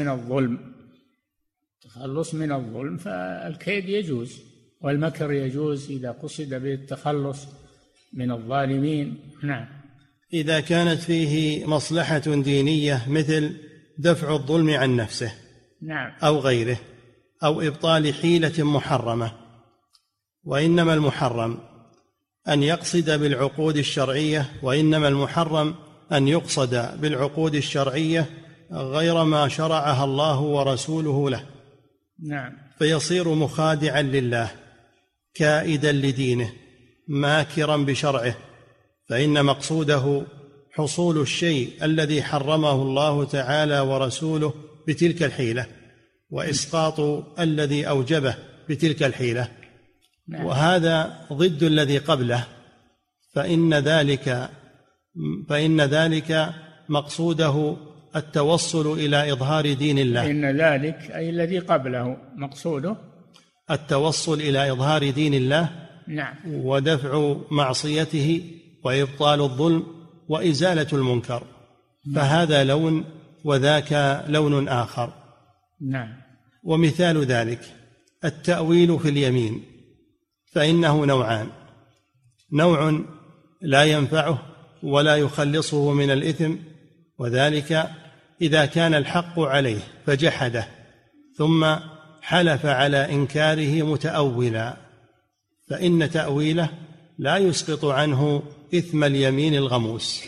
من الظلم فالكيد يجوز، والمكر يجوز إذا قصد به التخلص من الظالمين. نعم. إذا كانت فيه مصلحة دينية مثل دفع الظلم عن نفسه أو غيره، أو إبطال حيلة محرمة. وإنما المحرم أن يقصد بالعقود الشرعية، وإنما المحرم أن يقصد بالعقود الشرعية غير ما شرعها الله ورسوله له. فيصير مخادعا لله، كائدا لدينه، ماكرا بشرعه، فإن مقصوده حصول الشيء الذي حرمه الله تعالى ورسوله بتلك الحيلة، وإسقاط الذي أوجبه بتلك الحيلة. وهذا ضد الذي قبله، فإن ذلك مقصوده التوصل إلى إظهار دين الله. فإن ذلك أي الذي قبله مقصوده التوصل إلى إظهار دين الله، ودفع معصيته، وإبطال الظلم، وإزالة المنكر. فهذا لون وذاك لون آخر. ومثال ذلك التأويل في اليمين، فإنه نوعان: نوع لا ينفعه ولا يخلصه من الإثم، وذلك إذا كان الحق عليه فجحده ثم حلف على إنكاره متأولا، فإن تأويله لا يسقط عنه إثم اليمين الغموس.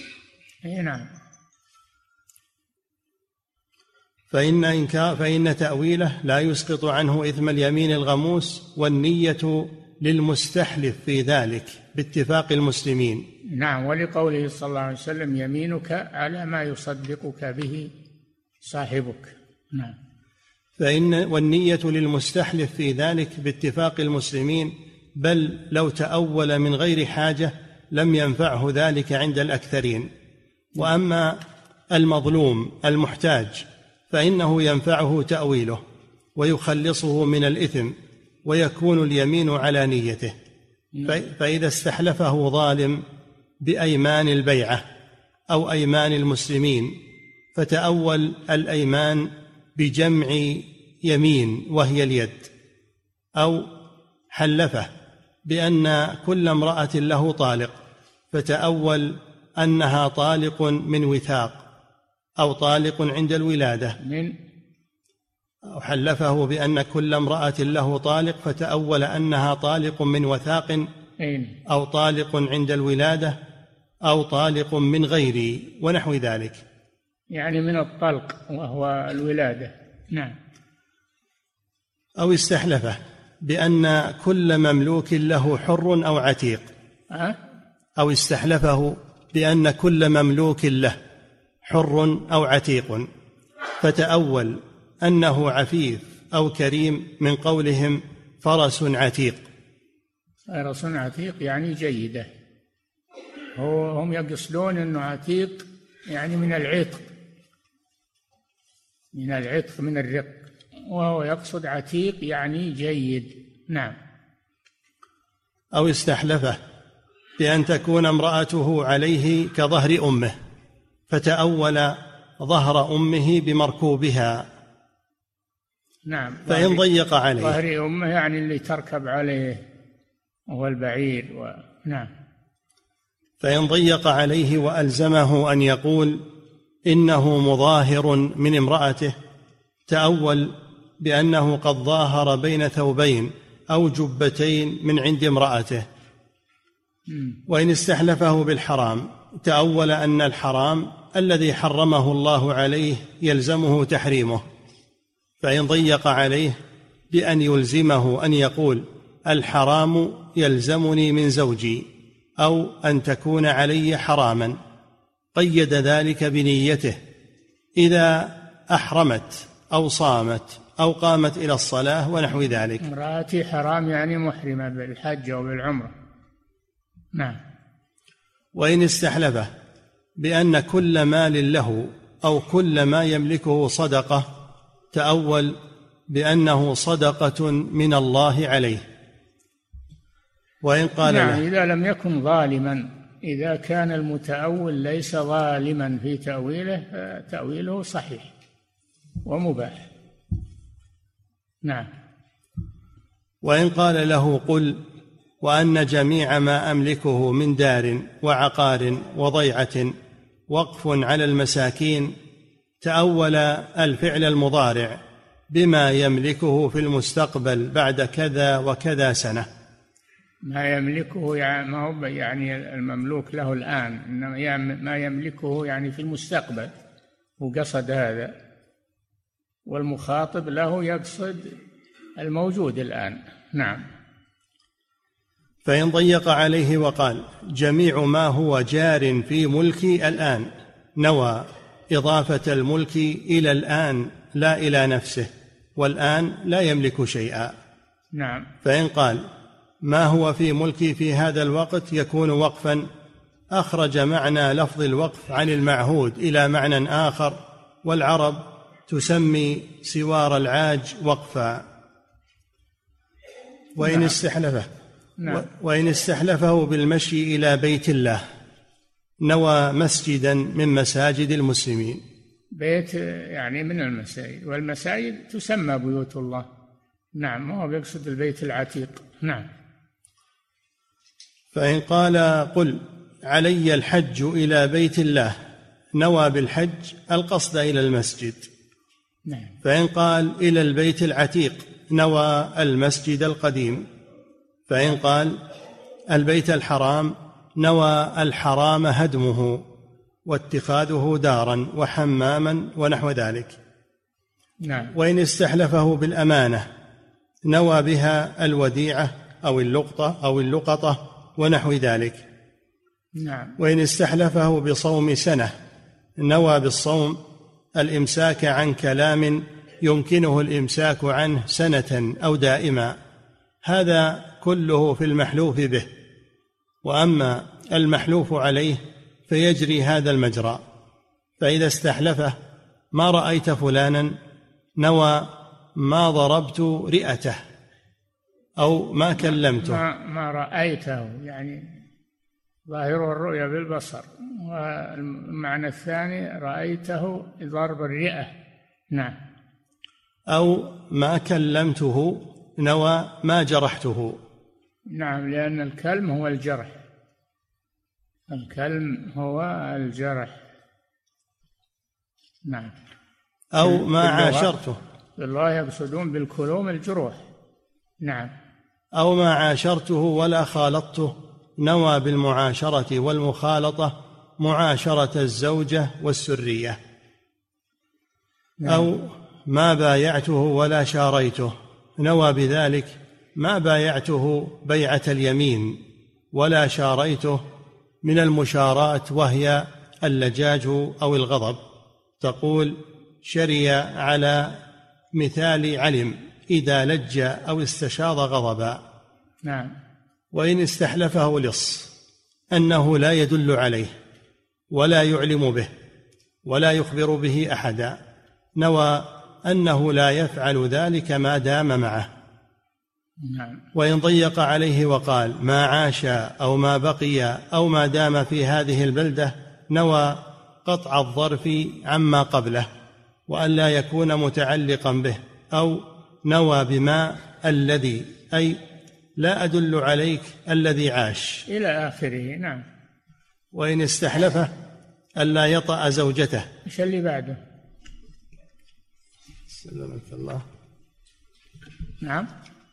فإن تأويله لا يسقط عنه إثم اليمين الغموس، والنية للمستحلف في ذلك باتفاق المسلمين. ولقوله صلى الله عليه وسلم: يمينك على ما يصدقك به صاحبك. والنية للمستحلف في ذلك باتفاق المسلمين، بل لو تأول من غير حاجة لم ينفعه ذلك عند الأكثرين. وأما المظلوم المحتاج فإنه ينفعه تأويله ويخلصه من الإثم، ويكون اليمين على نيته. فإذا استحلفه ظالم بأيمان البيعة أو أيمان المسلمين، فتأول الأيمان بجمع يمين وهي اليد، أو حلفه بأن كل امرأة له طالق، فتأول أنها طالق من وثاق أو طالق عند الولادة، أو حلفه بأن كل امرأة له طالق، فتأول أنها طالق من وثاق أو طالق عند الولادة أو طالق من غيره ونحو ذلك، يعني من الطلق وهو الولادة. أو استحلفه بأن كل مملوك له حر أو عتيق، أو استحلفه بأن كل مملوك له حر أو عتيق، فتأول أنه عفيف أو كريم من قولهم فرس عتيق. فرس عتيق يعني جيدة، هم يقصدون أنه عتيق يعني من العتق، من الرق، وهو يقصد عتيق يعني جيد. أو استحلفه بأن تكون امرأته عليه كظهر أمه، فتأول ظهر أمه بمركوبها، نعم. فإن ضيق عليه، ظهر أمه يعني اللي تركب عليه وهو البعير نعم. فإن ضيق عليه وألزمه أن يقول إنه مظاهر من امرأته، تأول بأنه قد ظاهر بين ثوبين أو جبتين من عند امرأته. وإن استحلفه بالحرام، تأول أن الحرام الذي حرمه الله عليه يلزمه تحريمه. فإن ضيق عليه بأن يلزمه أن يقول الحرام يلزمني من زوجي، أو أن تكون علي حراما، قيد ذلك بنيته إذا أحرمت أو صامت أو قامت إلى الصلاة ونحو ذلك. امرأتي حرام يعني محرمة بالحج أو بالعمرة. نعم. وإن استحلفه بأن كل مال له أو كل ما يملكه صدقة، تأول بأنه صدقة من الله عليه. وإن قال نعم إذا لم يكن ظالما، إذا كان المتأول ليس ظالما في تأويله تأويله صحيح ومباح. نعم. وإن قال له قل وأن جميع ما أملكه من دار وعقار وضيعة وقف على المساكين، تأول الفعل المضارع بما يملكه في المستقبل بعد كذا وكذا سنة. ما يملكه يعني ما هو يعني المملوك له الآن، إنما ما يملكه يعني في المستقبل، وقصد هذا، والمخاطب له يقصد الموجود الآن. نعم. فإن ضيق عليه وقال جميع ما هو جار في ملكي الآن، نوى إضافة الملك إلى الآن لا إلى نفسه، والآن لا يملك شيئا. نعم. فإن قال ما هو في ملكي في هذا الوقت يكون وقفا، أخرج معنى لفظ الوقف عن المعهود إلى معنى آخر، والعرب تسمي سوار العاج وقفا. وإن استحلفه نعم. وإن استحلفه بالمشي إلى بيت الله، نوى مسجدا من مساجد المسلمين. بيت يعني من المساجد، والمساجد تسمى بيوت الله. نعم، هو يقصد البيت العتيق. نعم. فإن قال قل علي الحج إلى بيت الله، نوى بالحج القصد إلى المسجد. نعم. فإن قال إلى البيت العتيق، نوى المسجد القديم. فإن قال البيت الحرام، نوى الحرام هدمه واتخاذه دارا وحماما ونحو ذلك. نعم. وإن استحلفه بالأمانة، نوى بها الوديعة أو اللقطة ونحو ذلك. نعم. وإن استحلفه بصوم سنة، نوى بالصوم الإمساك عن كلام يمكنه الإمساك عنه سنة أو دائما. هذا كله في المحلوف به. وأما المحلوف عليه فيجري هذا المجرى. فإذا استحلفه ما رأيت فلانا، نوى ما ضربت رئته أو ما كلمته. ما رأيته يعني ظاهر الرؤيا بالبصر، والمعنى الثاني رأيته ضرب الرئة. نعم. أو ما كلمته، نوى ما جرحته. نعم، لأن الكلم هو الجرح. الكلم هو الجرح. نعم. أو ما عاشرته، الله يقصدون بالكلوم الجروح. نعم. أو ما عاشرته ولا خالطته، نوى بالمعاشرة والمخالطة معاشرة الزوجة والسرية. نعم. أو ما بايعته ولا شاريته، نوى بذلك ما بايعته بيعة اليمين ولا شاريته من المشاراة، وهي اللجاج أو الغضب. تقول شري على مثال علم إذا لج أو استشاط غضبا. نعم. وإن استحلفه لص أنه لا يدل عليه ولا يعلم به ولا يخبر به أحدا، نوى أنه لا يفعل ذلك ما دام معه. نعم. وإن ضيق عليه وقال ما عاش أو ما بقي أو ما دام في هذه البلدة، نوى قطع الظرف عما قبله وأن لا يكون متعلقا به، أو نوى بما الذي، أي لا أدل عليك الذي عاش إلى آخره. نعم. وإن استحلفه ألا يطأ زوجته. إيش اللي بعده؟ سلمك الله. نعم.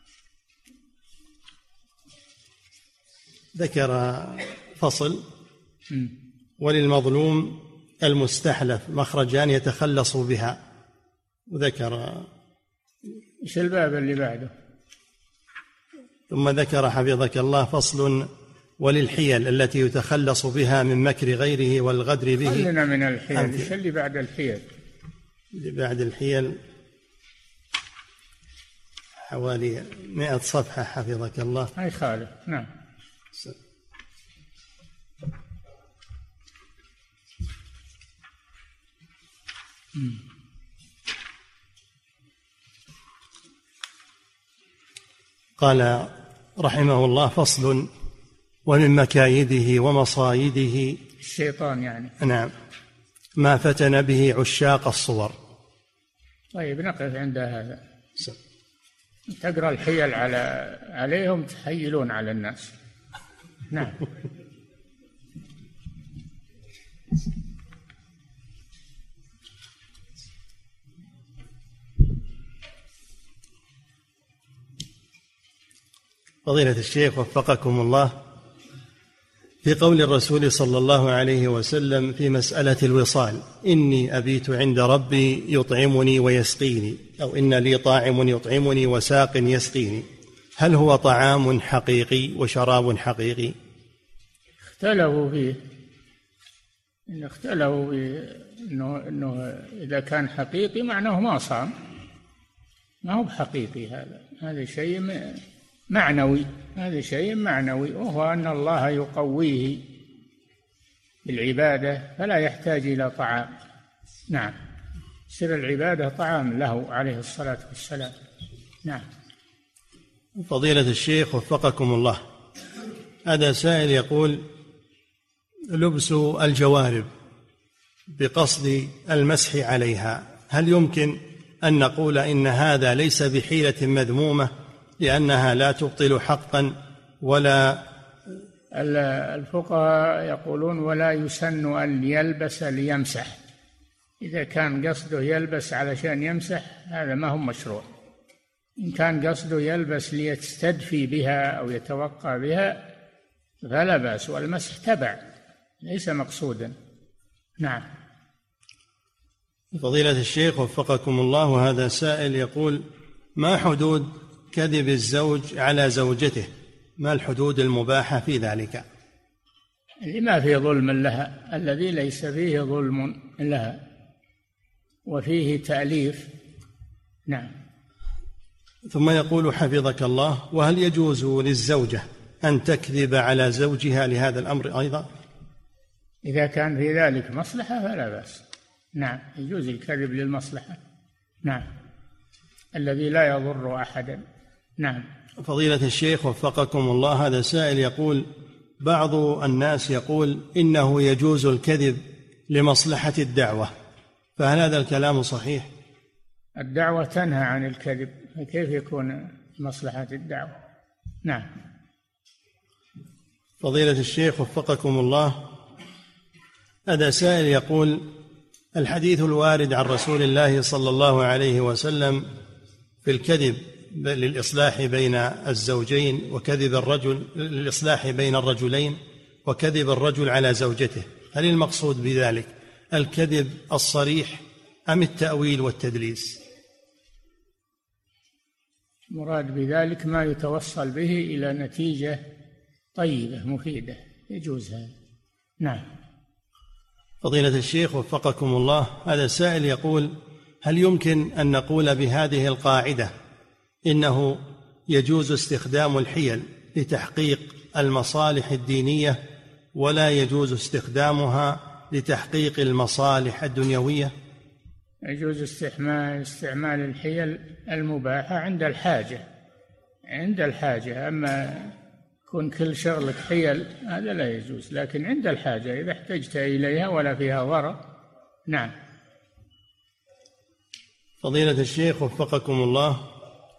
ذكر فصل: وللمظلوم المستحلف مخرجان يتخلص بها. وذكر إيش الباب اللي بعده؟ ثم ذكر حفظك الله فصل: وللحيل التي يتخلص بها من مكر غيره والغدر به. خلنا من الحيل. إيش اللي بعد الحيل؟ اللي بعد الحيل حوالي 100 صفحة حفظك الله. أي خالف. نعم. قال رحمه الله: فصل: ومن مكايده ومصايده الشيطان يعني. نعم. ما فتن به عشاق الصور. طيب نقف عند هذا. تقرأ الحيل عليهم تحيلون على الناس. نعم. فضيلة الشيخ وفقكم الله، في قول الرسول صلى الله عليه وسلم في مسألة الوصال: إني أبيت عند ربي يطعمني ويسقيني، أو إن لي طاعم يطعمني وساق يسقيني، هل هو طعام حقيقي وشراب حقيقي؟ اختلفوا فيه. إنه إذا كان حقيقي معناه ما صام، ما هو بحقيقي. هذا شيء معنوي. هذا شيء معنوي، وهو أن الله يقويه بالعبادة فلا يحتاج إلى طعام. نعم. سر العبادة طعام له عليه الصلاة والسلام. نعم. فضيلة الشيخ وفقكم الله، هذا سائل يقول: لبس الجوارب بقصد المسح عليها، هل يمكن أن نقول إن هذا ليس بحيلة مذمومة لأنها لا تبطل حقا ولا؟ الفقهاء يقولون: ولا يسن أن يلبس ليمسح. إذا كان قصده يلبس علشان يمسح هذا ما هو مشروع. إن كان قصده يلبس ليستدفي بها أو يتوقى بها فلا بأس، والمسح تبع ليس مقصودا. نعم. فضيلة الشيخ وفقكم الله، هذا سائل يقول: ما حدود كذب الزوج على زوجته؟ ما الحدود المباحة في ذلك؟ اللي ما فيه ظلم لها، الذي ليس فيه ظلم لها وفيه تأليف. نعم. ثم يقول حفظك الله: وهل يجوز للزوجة أن تكذب على زوجها لهذا الأمر أيضا؟ إذا كان في ذلك مصلحة فلا بأس. نعم، يجوز الكذب للمصلحة. نعم، الذي لا يضر أحدا. نعم. فضيلة الشيخ وفقكم الله، هذا سائل يقول: بعض الناس يقول إنه يجوز الكذب لمصلحة الدعوة، فهل هذا الكلام صحيح؟ الدعوة تنهى عن الكذب، فكيف يكون مصلحة الدعوة؟ نعم. فضيلة الشيخ وفقكم الله، هذا سائل يقول: الحديث الوارد عن رسول الله صلى الله عليه وسلم في الكذب للإصلاح بين الزوجين، وكذب الرجل للإصلاح بين الرجلين، وكذب الرجل على زوجته، هل المقصود بذلك الكذب الصريح أم التأويل والتدليس؟ مراد بذلك ما يتوصل به إلى نتيجة طيبة مفيدة، يجوز هذا. نعم. فضيلة الشيخ وفقكم الله، هذا سائل يقول: هل يمكن أن نقول بهذه القاعدة إنه يجوز استخدام الحيل لتحقيق المصالح الدينية ولا يجوز استخدامها لتحقيق المصالح الدنيوية؟ يجوز استعمال الحيل المباحة عند الحاجة، أما يكون كل شغلك حيل هذا لا يجوز، لكن عند الحاجة إذا احتجت إليها ولا فيها ضرر. نعم. فضيلة الشيخ وفقكم الله،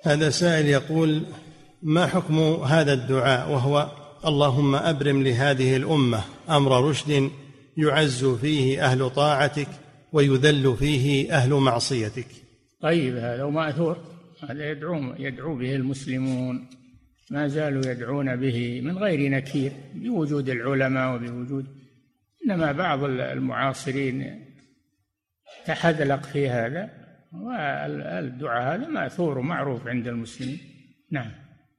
هذا سائل يقول: ما حكم هذا الدعاء وهو: اللهم أبرم لهذه الأمة أمر رشد يعز فيه أهل طاعتك ويذل فيه أهل معصيتك؟ طيب، هذا مأثور، هذا يدعو به المسلمون، ما زالوا يدعون به من غير نكير بوجود العلماء وبوجود، إنما بعض المعاصرين تحذلق في هذا، والدعاء هذا مأثور ومعروف عند المسلمين. نعم.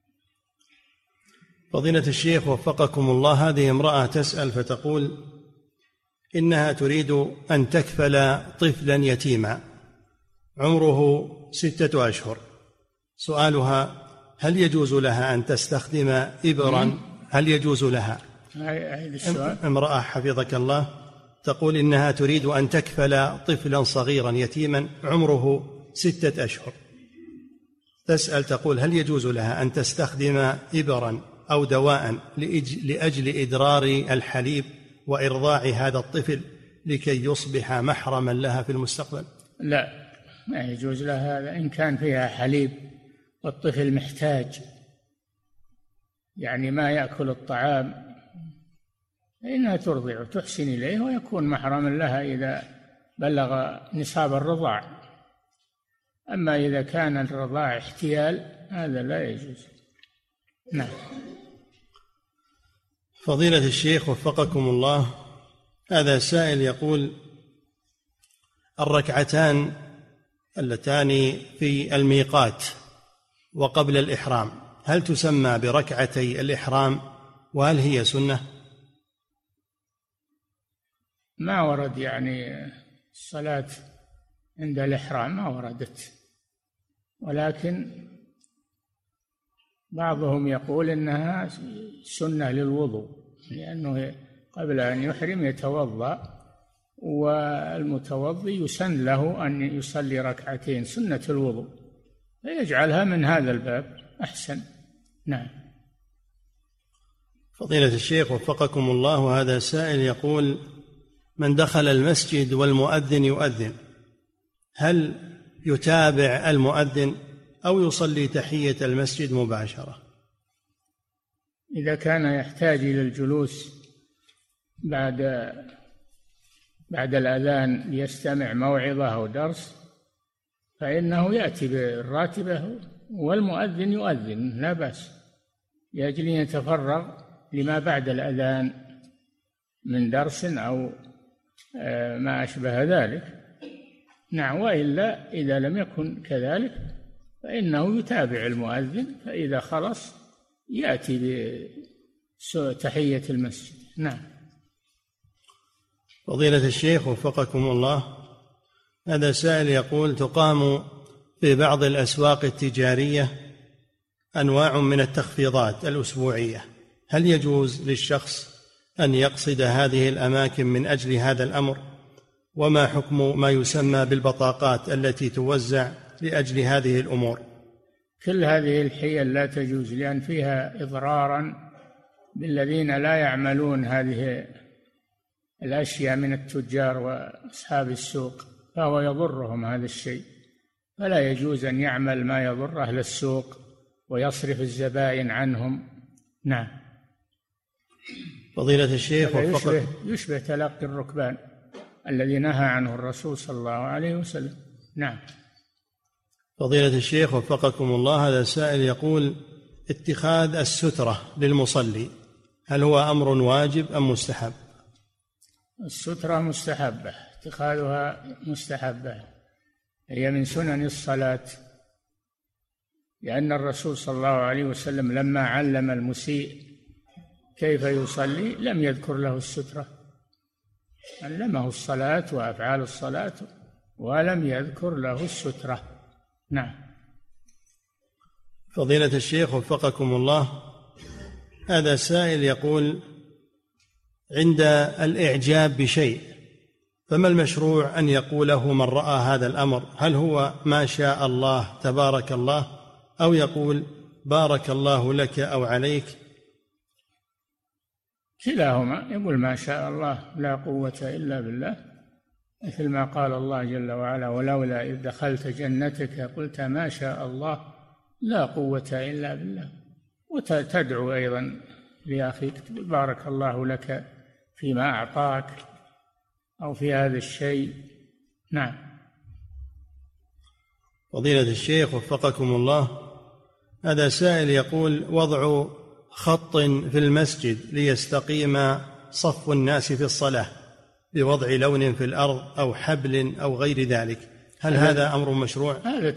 فضيلة الشيخ وفقكم الله، هذه امرأة تسأل فتقول إنها تريد أن تكفل طفلا يتيما عمره 6 أشهر. سؤالها: هل يجوز لها أن تستخدم إبرا؟ هل يجوز لها؟ امرأة حفظك الله تقول إنها تريد أن تكفل طفلا صغيرا يتيما عمره 6 أشهر. تسأل تقول: هل يجوز لها أن تستخدم إبرا أو دواء لأجل إدرار الحليب وإرضاع هذا الطفل لكي يصبح محرما لها في المستقبل؟ لا، ما يجوز لها هذا. إن كان فيها حليب والطفل محتاج، يعني ما يأكل الطعام، فإنها ترضع وتحسن إليه ويكون محرما لها إذا بلغ نصاب الرضاع. أما إذا كان الرضاع احتيال هذا لا يجوز. نعم. فضيلة الشيخ وفقكم الله، هذا سائل يقول: الركعتان اللتان في الميقات وقبل الإحرام هل تسمى بركعتي الإحرام وهل هي سنة؟ ما ورد يعني الصلاة عند الإحرام ما وردت، ولكن بعضهم يقول إنها سنة للوضوء، لأنه قبل أن يحرم يتوضأ، والمتوضي يسن له أن يصلي ركعتين سنة الوضوء، فيجعلها من هذا الباب أحسن. نعم. فضيلة الشيخ وفقكم الله، هذا سائل يقول: من دخل المسجد والمؤذن يؤذن هل يتابع المؤذن أو يصلي تحية المسجد مباشرة؟ إذا كان يحتاج إلى الجلوس بعد الأذان ليستمع موعظة أو درس فإنه يأتي بالراتبة والمؤذن يؤذن، لا بأس، لأجل أن يتفرغ لما بعد الأذان من درس أو ما أشبه ذلك. نعم. وإلا إذا لم يكن كذلك فإنه يتابع المؤذن، فإذا خلص يأتي بتحية المسجد. نعم. فضيلة الشيخ وفقكم الله، هذا سائل يقول: تقام في بعض الأسواق التجارية أنواع من التخفيضات الأسبوعية، هل يجوز للشخص أن يقصد هذه الأماكن من أجل هذا الأمر؟ وما حكم ما يسمى بالبطاقات التي توزع لأجل هذه الأمور؟ كل هذه الحيل لا تجوز، لأن فيها إضرارا بالذين لا يعملون هذه الأشياء من التجار وأصحاب السوق، فهو يضرهم هذا الشيء، فلا يجوز أن يعمل ما يضر أهل السوق ويصرف الزبائن عنهم. نعم. فضيلة الشيخ يشبه تلقي الركبان الذي نهى عنه الرسول صلى الله عليه وسلم. نعم. فضيلة الشيخ وفقكم الله، هذا سائل يقول: اتخاذ السترة للمصلي هل هو أمر واجب أم مستحب؟ السترة مستحبة، اتخاذها مستحبة، هي من سنن الصلاة، لأن الرسول صلى الله عليه وسلم لما علم المسيء كيف يصلي لم يذكر له السترة، علمه الصلاة وأفعال الصلاة ولم يذكر له السترة. نعم. فضيلة الشيخ وفقكم الله، هذا سائل يقول: عند الإعجاب بشيء فما المشروع أن يقوله من رأى هذا الأمر؟ هل هو ما شاء الله تبارك الله، أو يقول بارك الله لك أو عليك؟ كلاهما، يقول ما شاء الله لا قوة إلا بالله، مثل ما قال الله جل وعلا: ولولا إذ دخلت جنتك قلت ما شاء الله لا قوة إلا بالله. وتدعو أيضا لأخيك تقول بارك الله لك فيما أعطاك أو في هذا الشيء. نعم. فضيلة الشيخ وفقكم الله، هذا سائل يقول: وضع خط في المسجد ليستقيم صف الناس في الصلاة بوضع لون في الأرض أو حبل أو غير ذلك، هل هذا أمر مشروع؟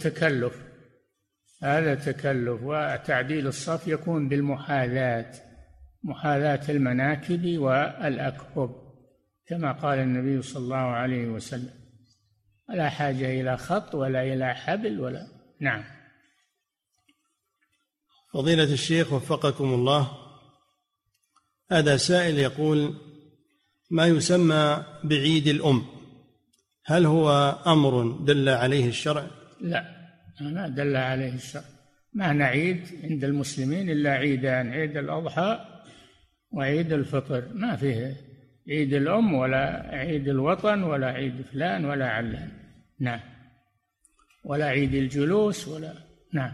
هذا تكلف، وتعديل الصف يكون بالمحاذاة، محاذاة المناكب والأكهب كما قال النبي صلى الله عليه وسلم. لا حاجة إلى خط ولا إلى حبل ولا. نعم. فضيلة الشيخ وفقكم الله، هذا سائل يقول: ما يسمى بعيد الأم هل هو أمر دل عليه الشرع؟ لا، ما دل عليه الشرع. ما نعيد عند المسلمين إلا عيدان: عيد الأضحى وعيد الفطر، ما فيه عيد الأم ولا عيد الوطن ولا عيد فلان ولا علان. نعم. ولا عيد الجلوس ولا. نعم.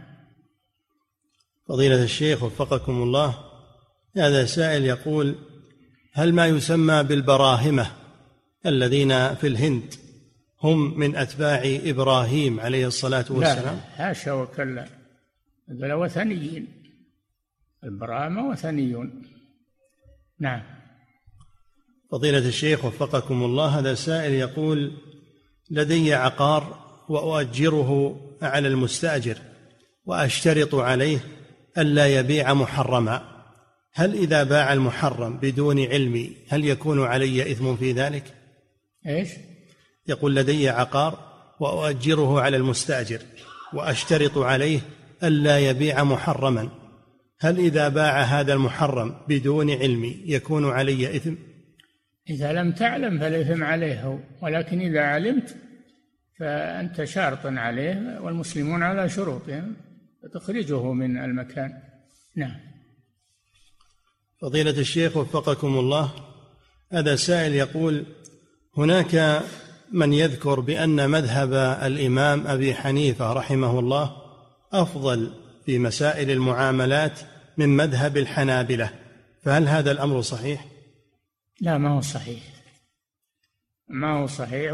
فضيلة الشيخ وفقكم الله، هذا سائل يقول: هل ما يسمى بالبراهمة الذين في الهند هم من أتباع إبراهيم عليه الصلاة والسلام؟ لا، حاشا وكلا، هذول وثنيين، البراهمة وثنيون. نعم. فضيلة الشيخ وفقكم الله، هذا سائل يقول: لدي عقار وأؤجره على المستأجر وأشترط عليه ألا يبيع محرما، هل إذا باع المحرم بدون علمي هل يكون علي إثم في ذلك؟ إيش؟ يقول: لدي عقار وأؤجره على المستأجر وأشترط عليه ألا يبيع محرما، هل إذا باع هذا المحرم بدون علمي يكون علي إثم؟ إذا لم تعلم فالإثم عليه، ولكن إذا علمت فأنت شارط عليه، والمسلمون على شروطهم، فتخرجه من المكان. نعم. فضيلة الشيخ وفقكم الله، هذا سائل يقول: هناك من يذكر بأن مذهب الإمام أبي حنيفة رحمه الله أفضل في مسائل المعاملات من مذهب الحنابلة، فهل هذا الأمر صحيح؟ لا، ما هو صحيح، ما هو صحيح،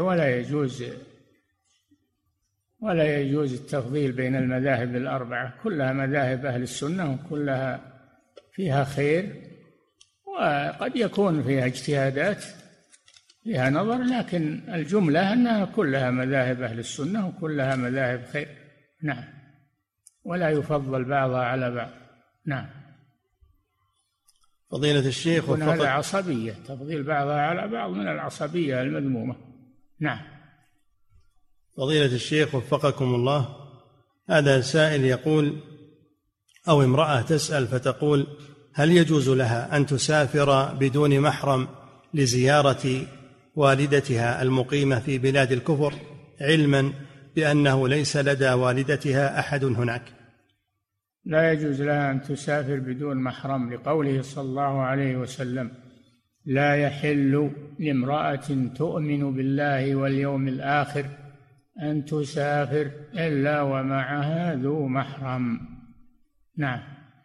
ولا يجوز التفضيل بين المذاهب الأربعة، كلها مذاهب أهل السنة وكلها فيها خير، وقد يكون فيها اجتهادات فيها نظر، لكن الجملة أنها كلها مذاهب أهل السنة وكلها مذاهب خير. نعم. ولا يفضل بعضها على بعض. نعم. فضيلة الشيخ هذا عصبية، تفضيل بعضها على بعض من العصبية المذمومة. نعم. فضيلة الشيخ وفقكم الله، هذا سائل يقول: أو امرأة تسأل فتقول: هل يجوز لها أن تسافر بدون محرم لزيارة والدتها المقيمة في بلاد الكفر، علما بأنه ليس لدى والدتها أحد هناك؟ لا يجوز لها أن تسافر بدون محرم، لقوله صلى الله عليه وسلم: لا يحل لامرأة تؤمن بالله واليوم الآخر أن تسافر إلا ومعها ذو محرم. نعم.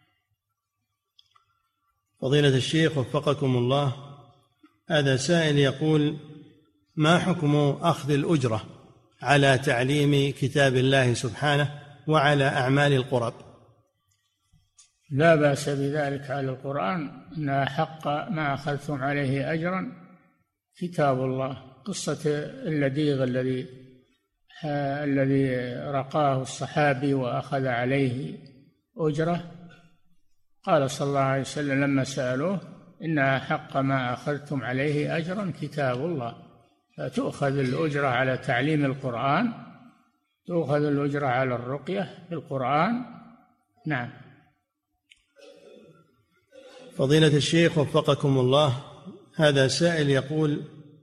فضيلة الشيخ وفقكم الله، هذا سائل يقول: ما حكم أخذ الأجرة على تعليم كتاب الله سبحانه وعلى أعمال القرب؟ لا بأس بذلك على القرآن، إن حق ما أخذتم عليه أجرا كتاب الله. قصة اللديغ الذي رقاه الصحابي وأخذ عليه أجرة، قال صلى الله عليه وسلم لما سألوه: إن حق ما أخذتم عليه أجرا كتاب الله. فتؤخذ الأجرة على تعليم القرآن، تؤخذ الأجرة على الرقية بالقرآن. نعم. فضيلة الشيخ وفقكم الله، هذا سائل يقول: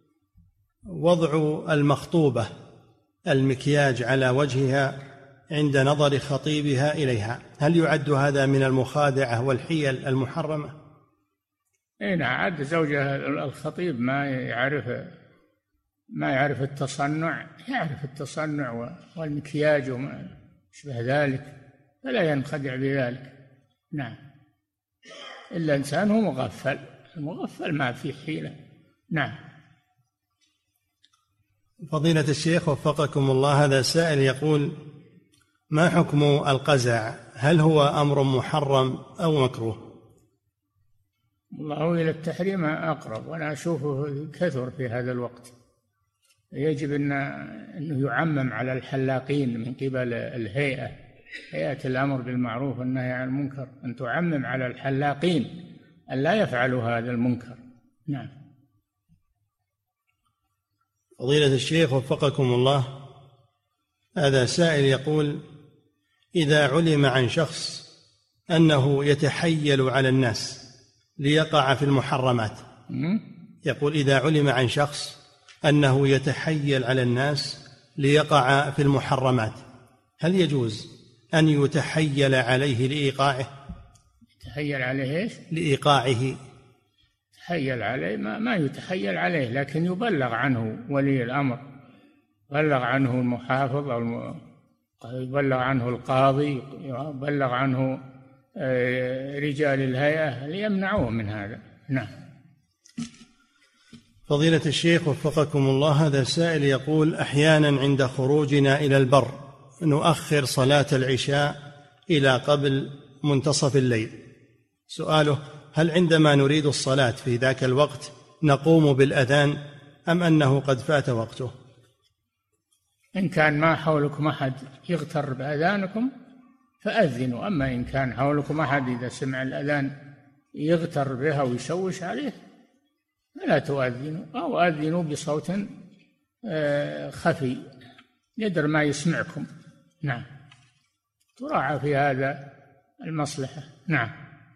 وضع المخطوبة المكياج على وجهها عند نظر خطيبها إليها، هل يعد هذا من المخادعة والحيل المحرمة؟ نعم، عاد زوجها الخطيب ما يعرف التصنع، يعرف التصنع والمكياج وما شبه ذلك، فلا ينخدع بذلك. نعم، إلا إنسان هو مغفل، المغفل ما فيه حيلة. نعم. فضيلة الشيخ وفقكم الله، هذا سائل يقول: ما حكم القزع؟ هل هو أمر محرم أو مكروه؟ الله إلى التحريم أقرب، وأنا أشوفه كثر في هذا الوقت. يجب أنه يعمم على الحلاقين من قبل هيئة الأمر بالمعروف والنهي عن المنكر، أن تعمم على الحلاقين أن لا يفعلوا هذا المنكر. نعم. فضيلة الشيخ وفقكم الله، هذا سائل يقول: إذا علم عن شخص أنه يتحيل على الناس ليقع في المحرمات، يقول: إذا علم عن شخص أنه يتحيل على الناس ليقع في المحرمات، هل يجوز أن يتحيل عليه لإيقاعه؟ يتحيل عليه إيش؟ لإيقاعه. يتحيل عليه ما يتحيل عليه، لكن يبلغ عنه ولي الأمر، يبلغ عنه المحافظ أو يبلغ عنه القاضي، يبلغ عنه رجال الهيئة ليمنعوه من هذا. نعم. فضيلة الشيخ وفقكم الله، هذا سائل يقول: أحيانا عند خروجنا إلى البر نؤخر صلاة العشاء إلى قبل منتصف الليل. سؤاله: هل عندما نريد الصلاة في ذاك الوقت نقوم بالأذان أم أنه قد فات وقته؟ إن كان ما حولكم أحد يغتر بأذانكم فأذنوا، أما إن كان حولكم أحد إذا سمع الأذان يغتر بها ويشوش عليه فلا تؤذنوا، أو أذنوا بصوت خفي يدر ما يسمعكم. نعم، تراعى في هذا المصلحة. نعم.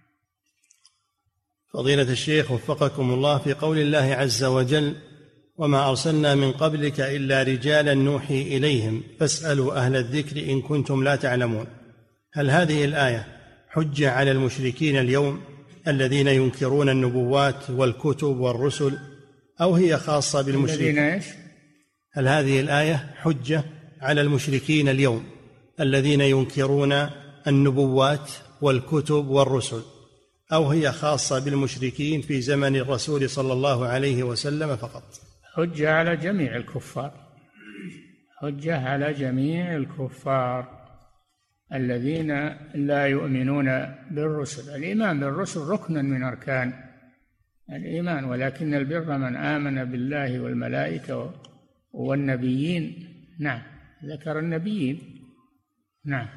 فضيلة الشيخ وفقكم الله، في قول الله عز وجل: وما أرسلنا من قبلك إلا رجالا نوحي إليهم فاسألوا أهل الذكر إن كنتم لا تعلمون، هل هذه الآية حجة على المشركين اليوم الذين ينكرون النبوات والكتب والرسل، أو هي خاصة بالمشركين؟ هل هذه الآية حجة على المشركين اليوم الذين ينكرون النبوات والكتب والرسل، أو هي خاصة بالمشركين في زمن الرسول صلى الله عليه وسلم فقط؟ حجة على جميع الكفار، حجة على جميع الكفار الذين لا يؤمنون بالرسل. الإيمان بالرسل ركن من أركان الإيمان، ولكن البر من آمن بالله والملائكة والنبيين. نعم، ذكر النبيين. نعم.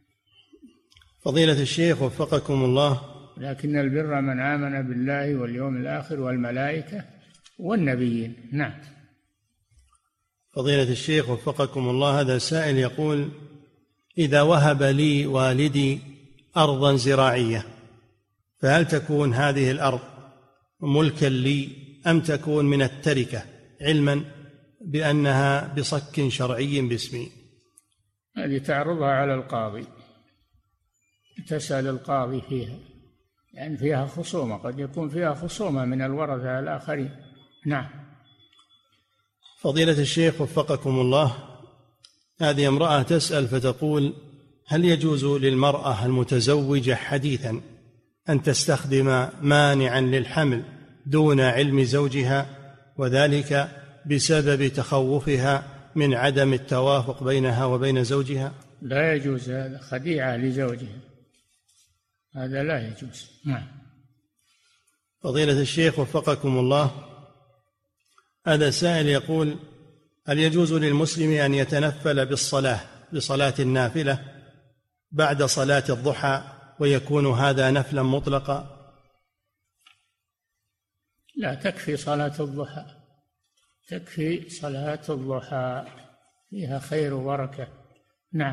فضيلة الشيخ وفقكم الله، لكن البر من آمن بالله واليوم الآخر والملائكة والنبيين. نعم. فضيلة الشيخ وفقكم الله، هذا سائل يقول: إذا وهب لي والدي أرضا زراعية فهل تكون هذه الأرض ملكا لي أم تكون من التركة، علما بأنها بصك شرعي باسمي؟ هذه تعرضها على القاضي، تسأل القاضي فيها، يعني فيها خصومة، قد يكون فيها خصومة من الورثة الآخرين. نعم. فضيلة الشيخ وفقكم الله، هذه امرأة تسأل فتقول: هل يجوز للمرأة المتزوجة حديثا أن تستخدم مانعا للحمل دون علم زوجها، وذلك بسبب تخوفها من عدم التوافق بينها وبين زوجها؟ لا يجوز، هذا خديعة لزوجها، هذا لا يجوز. نعم. فضيلة الشيخ وفقكم الله، هذا سائل يقول: هل يجوز للمسلم أن يتنفل بصلاة النافلة بعد صلاة الضحى ويكون هذا نفلا مطلقا؟ لا، تكفي صلاة الضحى، تكفي صلاة الضحى، فيها خير وبركة. نعم.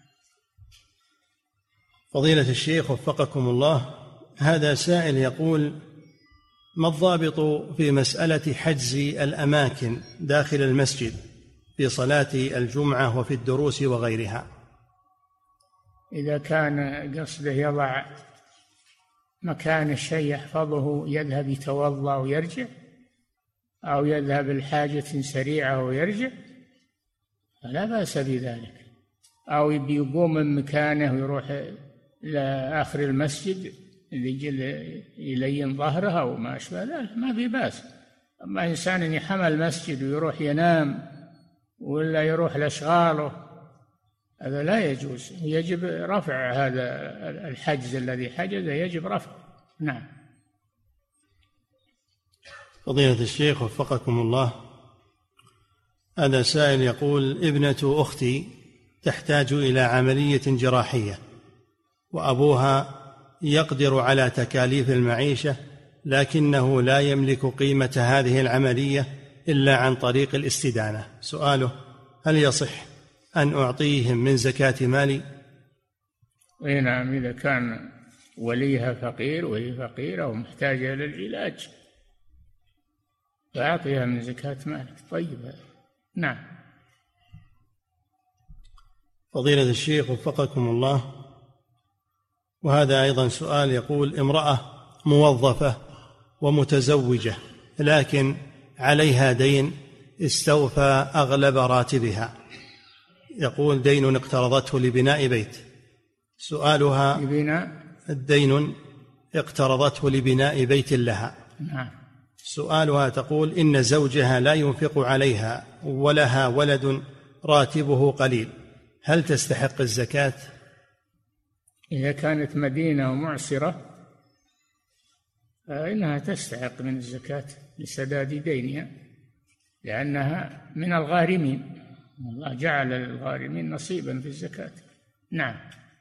فضيلة الشيخ وفقكم الله، هذا سائل يقول: ما الضابط في مسألة حجز الأماكن داخل المسجد في صلاة الجمعة وفي الدروس وغيرها؟ إذا كان قصده يضع مكان الشيء يحفظه، يذهب يتوضأ ويرجع، أو يذهب لحاجة سريعة ويرجع، فلا بأس بذلك. أو يبي يقوم من مكانه ويروح إلى آخر المسجد اللي يلين ظهرها وما أشبه ذلك ما في بأس. أما إنسان يحمل المسجد ويروح ينام ولا يروح لأشغاله هذا لا يجوز. يجب رفع هذا الحجز الذي حجزه، يجب رفعه. نعم. فضيلة الشيخ وفقكم الله، هذا سائل يقول: ابنة أختي تحتاج إلى عملية جراحية وأبوها يقدر على تكاليف المعيشة، لكنه لا يملك قيمة هذه العملية إلا عن طريق الاستدانة. سؤاله: هل يصح أن أعطيهم من زكاة مالي؟ نعم، إذا كان وليها فقير وهي فقيرة ومحتاجة للعلاج فأعطيها من زكاة مالك. طيب. نعم. فضيلة الشيخ وفقكم الله، وهذا أيضا سؤال يقول: امرأة موظفة ومتزوجة لكن عليها دين استوفى أغلب راتبها، يقول دين اقترضته لبناء بيت. سؤالها: الدين اقترضته لبناء بيت لها. نعم. سؤالها تقول: إن زوجها لا ينفق عليها ولها ولد راتبه قليل، هل تستحق الزكاة؟ إذا كانت مدينة ومعسرة فإنها تستحق من الزكاة لسداد دينها، لأنها من الغارمين، الله جعل للغارمين نصيبا في الزكاة. نعم.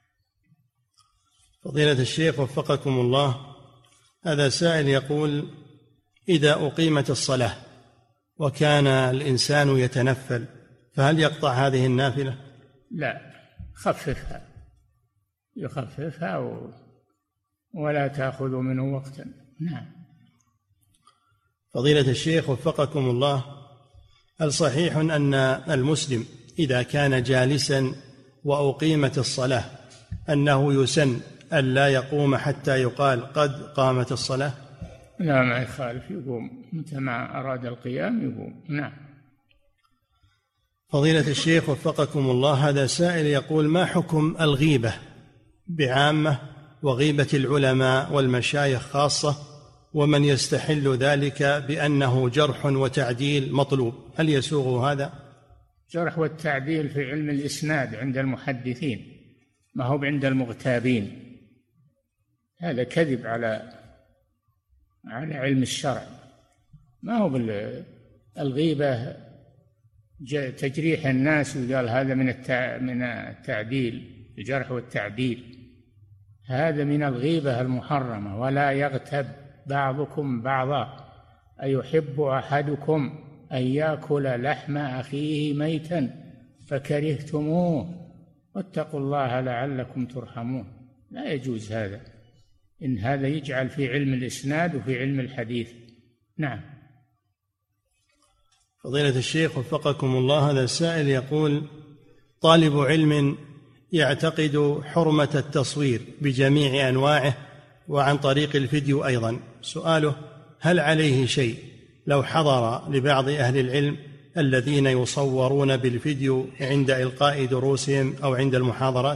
فضيلة الشيخ وفقكم الله، هذا سائل يقول: إذا أقيمت الصلاة وكان الإنسان يتنفل فهل يقطع هذه النافلة؟ لا، يخففها ولا تأخذ منه وقتا. نعم. فضيلة الشيخ وفقكم الله، هل صحيح أن المسلم إذا كان جالسا وأقيمت الصلاة أنه يسن أن لا يقوم حتى يقال قد قامت الصلاة؟ لا، ما يخالف، يقوم متى ما أراد القيام يقوم. نعم. فضيلة الشيخ وفقكم الله، هذا سائل يقول: ما حكم الغيبة بعامة وغيبة العلماء والمشايخ خاصة، ومن يستحل ذلك بأنه جرح وتعديل مطلوب، هل يسوغ هذا؟ جرح والتعديل في علم الإسناد عند المحدثين، ما هو عند المغتابين. هذا كذب على علم الشرع، ما هو بالغيبة تجريح الناس وقال هذا من التعديل، الجرح والتعديل، هذا من الغيبة المحرمة. ولا يغتب بعضكم بعضا أيحب أحدكم أن يأكل لحم أخيه ميتا فكرهتموه واتقوا الله لعلكم ترحمون. لا يجوز هذا، إن هذا يجعل في علم الإسناد وفي علم الحديث. نعم. فضيلة الشيخ وفقكم الله، هذا السائل يقول: طالب علم يعتقد حرمة التصوير بجميع أنواعه وعن طريق الفيديو أيضا. سؤاله: هل عليه شيء لو حضر لبعض أهل العلم الذين يصورون بالفيديو عند إلقاء دروسهم أو عند المحاضرات؟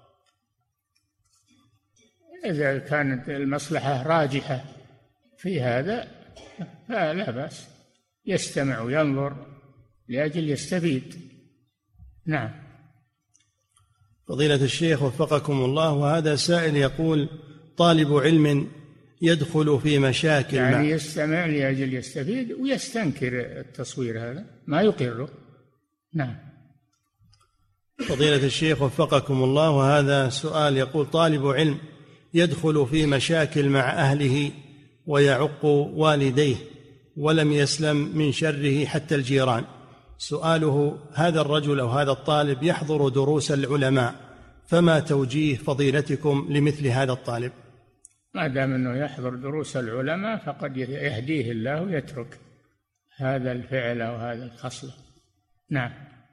إذا كانت المصلحة راجحة في هذا فلا بأس، يستمع وينظر لأجل يستفيد. نعم. فضيلة الشيخ وفقكم الله، وهذا سائل يقول: طالب علم يدخل في مشاكل يعني يستمع لأجل يستفيد ويستنكر التصوير، هذا ما يقره. نعم. فضيلة الشيخ وفقكم الله، وهذا سؤال يقول: طالب علم يدخل في مشاكل مع أهله ويعق والديه ولم يسلم من شره حتى الجيران. سؤاله: هذا الرجل أو هذا الطالب يحضر دروس العلماء، فما توجيه فضيلتكم لمثل هذا الطالب؟ ما دام أنه يحضر دروس العلماء فقد يهديه الله ويترك هذا الفعل أو هذا الخصلة. نعم.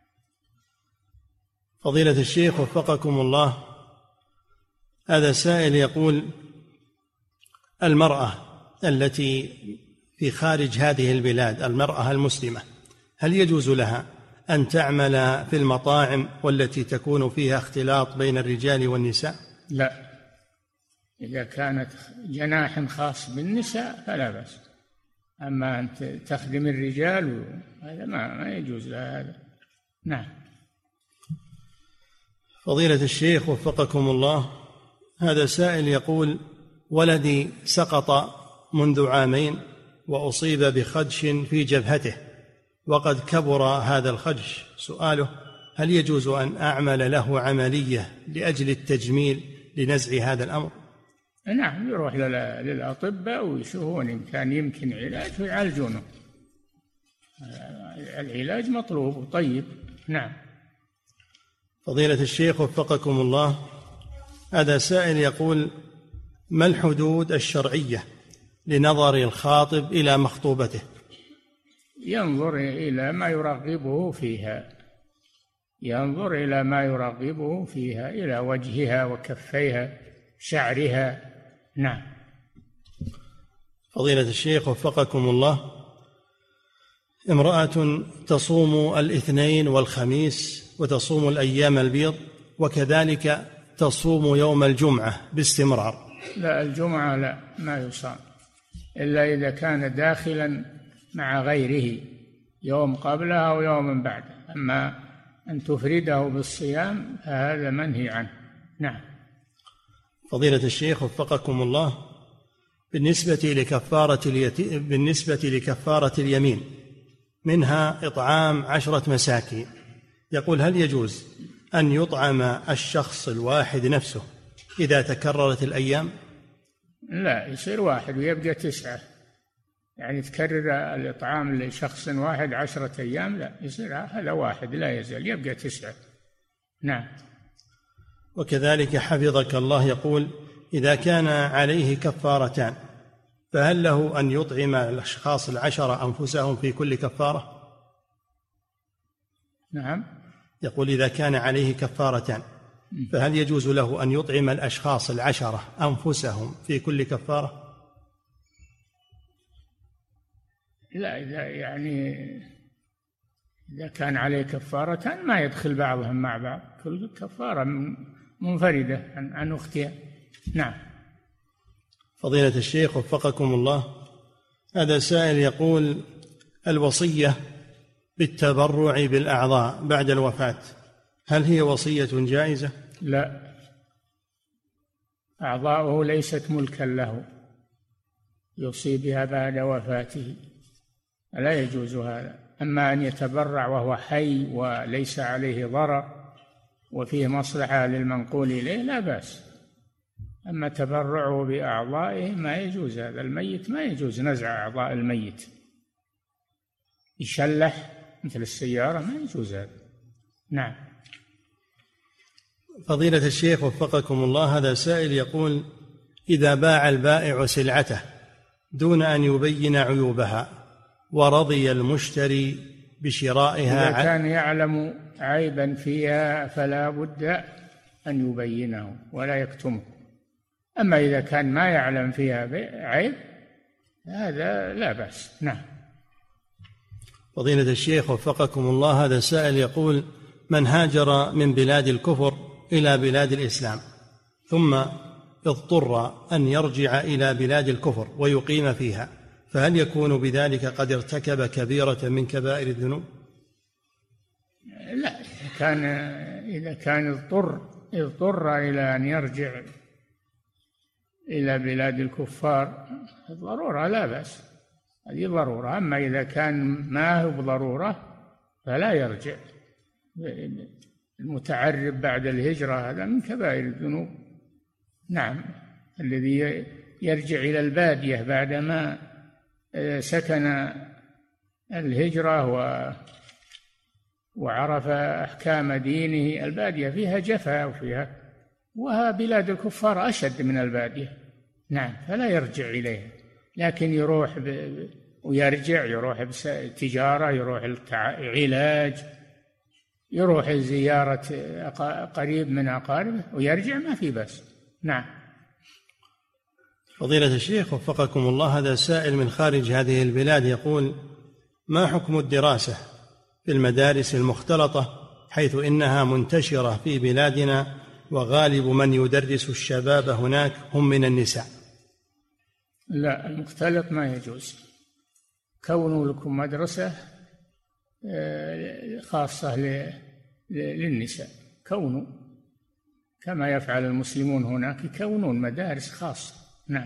فضيلة الشيخ وفقكم الله، هذا سائل يقول: المرأة التي في خارج هذه البلاد، المرأة المسلمة، هل يجوز لها أن تعمل في المطاعم والتي تكون فيها اختلاط بين الرجال والنساء؟ لا، إذا كانت جناح خاص بالنساء فلا بأس، أما أن تخدم الرجال هذا ما يجوز لها هذا. نعم. فضيلة الشيخ وفقكم الله، هذا سائل يقول: ولدي سقط منذ عامين وأصيب بخدش في جبهته وقد كبر هذا الخدش. سؤاله: هل يجوز أن أعمل له عملية لأجل التجميل لنزع هذا الأمر؟ نعم، يروح للأطباء ويشوفون إن كان يمكن علاج ويعالجونه. العلاج مطلوب وطيب. نعم. فضيلة الشيخ وفقكم الله، هذا سائل يقول: ما الحدود الشرعية لنظر الخاطب إلى مخطوبته؟ ينظر إلى ما يرغبه فيها، ينظر إلى ما يرغبه فيها، إلى وجهها وكفيها شعرها. نعم. فضيلة الشيخ وفقكم الله، امرأة تصوم الاثنين والخميس وتصوم الأيام البيض وكذلك تصوم يوم الجمعة باستمرار. لا، الجمعة لا، ما يصام إلا إذا كان داخلا مع غيره يوم قبلها أو يوم بعده، أما أن تفرده بالصيام فهذا منهي عنه. نعم. فضيلة الشيخ وفقكم الله، بالنسبة لكفارة اليمين منها إطعام 10 مساكين، يقول: هل يجوز أن يطعم الشخص الواحد نفسه إذا تكررت الأيام؟ لا، يصير واحد ويبقى 9، يعني تكرر الإطعام لشخص واحد 10 أيام، لا، يصير هذا واحد لا يزال يبقى 9. نعم. وكذلك حفظك الله يقول: إذا كان عليه كفارتان فهل له أن يطعم الأشخاص 10 أنفسهم في كل كفارة؟ نعم. يقول: إذا كان عليه كفارتان فهل يجوز له أن يطعم الأشخاص 10 أنفسهم في كل كفارة؟ لا، إذا كان عليه كفارتان ما يدخل بعضهم مع بعض، كل كفارة منفردة عن أختها. نعم. فضيلة الشيخ وفقكم الله، هذا سائل يقول: الوصية بالتبرع بالأعضاء بعد الوفاة هل هي وصية جائزة؟ لا، أعضاؤه ليست ملكا له يوصي بها بعد وفاته، لا يجوز هذا. أما أن يتبرع وهو حي وليس عليه ضرر وفيه مصلحة للمنقول إليه لا بأس، أما تبرعه بأعضائه ما يجوز. هذا الميت ما يجوز نزع أعضاء الميت، يشلح مثل السيارة، ما يجوز هذا. نعم. فضيلة الشيخ وفقكم الله، هذا سائل يقول: إذا باع البائع سلعته دون أن يبين عيوبها ورضي المشتري بشرائها، إذا كان يعلم عيبا فيها فلا بد أن يبينه ولا يكتمه. أما إذا كان ما يعلم فيها عيب هذا لا بأس. نعم. فضيلة الشيخ وفقكم الله، هذا سائل يقول: من هاجر من بلاد الكفر إلى بلاد الإسلام ثم اضطر أن يرجع إلى بلاد الكفر ويقيم فيها، فهل يكون بذلك قد ارتكب كبيرة من كبائر الذنوب؟ لا، إذا كان اضطر إلى أن يرجع إلى بلاد الكفار ضرورة لا بأس، هذه ضرورة. أما إذا كان ما هو بضرورة فلا يرجع. المتعرب بعد الهجرة هذا من كبائر الذنوب. نعم. الذي يرجع إلى البادية بعدما سكن الهجرة وعرف أحكام دينه، البادية فيها جفا وها بلاد الكفار أشد من البادية. نعم. فلا يرجع إليها، لكن يروح ويرجع، يروح تجارة، يروح علاج، يروح زيارة قريب من أقاربه ويرجع، ما في بس. نعم. فضيلة الشيخ وفقكم الله، هذا سائل من خارج هذه البلاد يقول: ما حكم الدراسة في المدارس المختلطة، حيث إنها منتشرة في بلادنا وغالب من يدرس الشباب هناك هم من النساء. لا، المختلط ما يجوز. كونوا لكم مدرسة خاصة للنساء، كونوا كما يفعل المسلمون هناك، يكونون مدارس خاصة. نعم.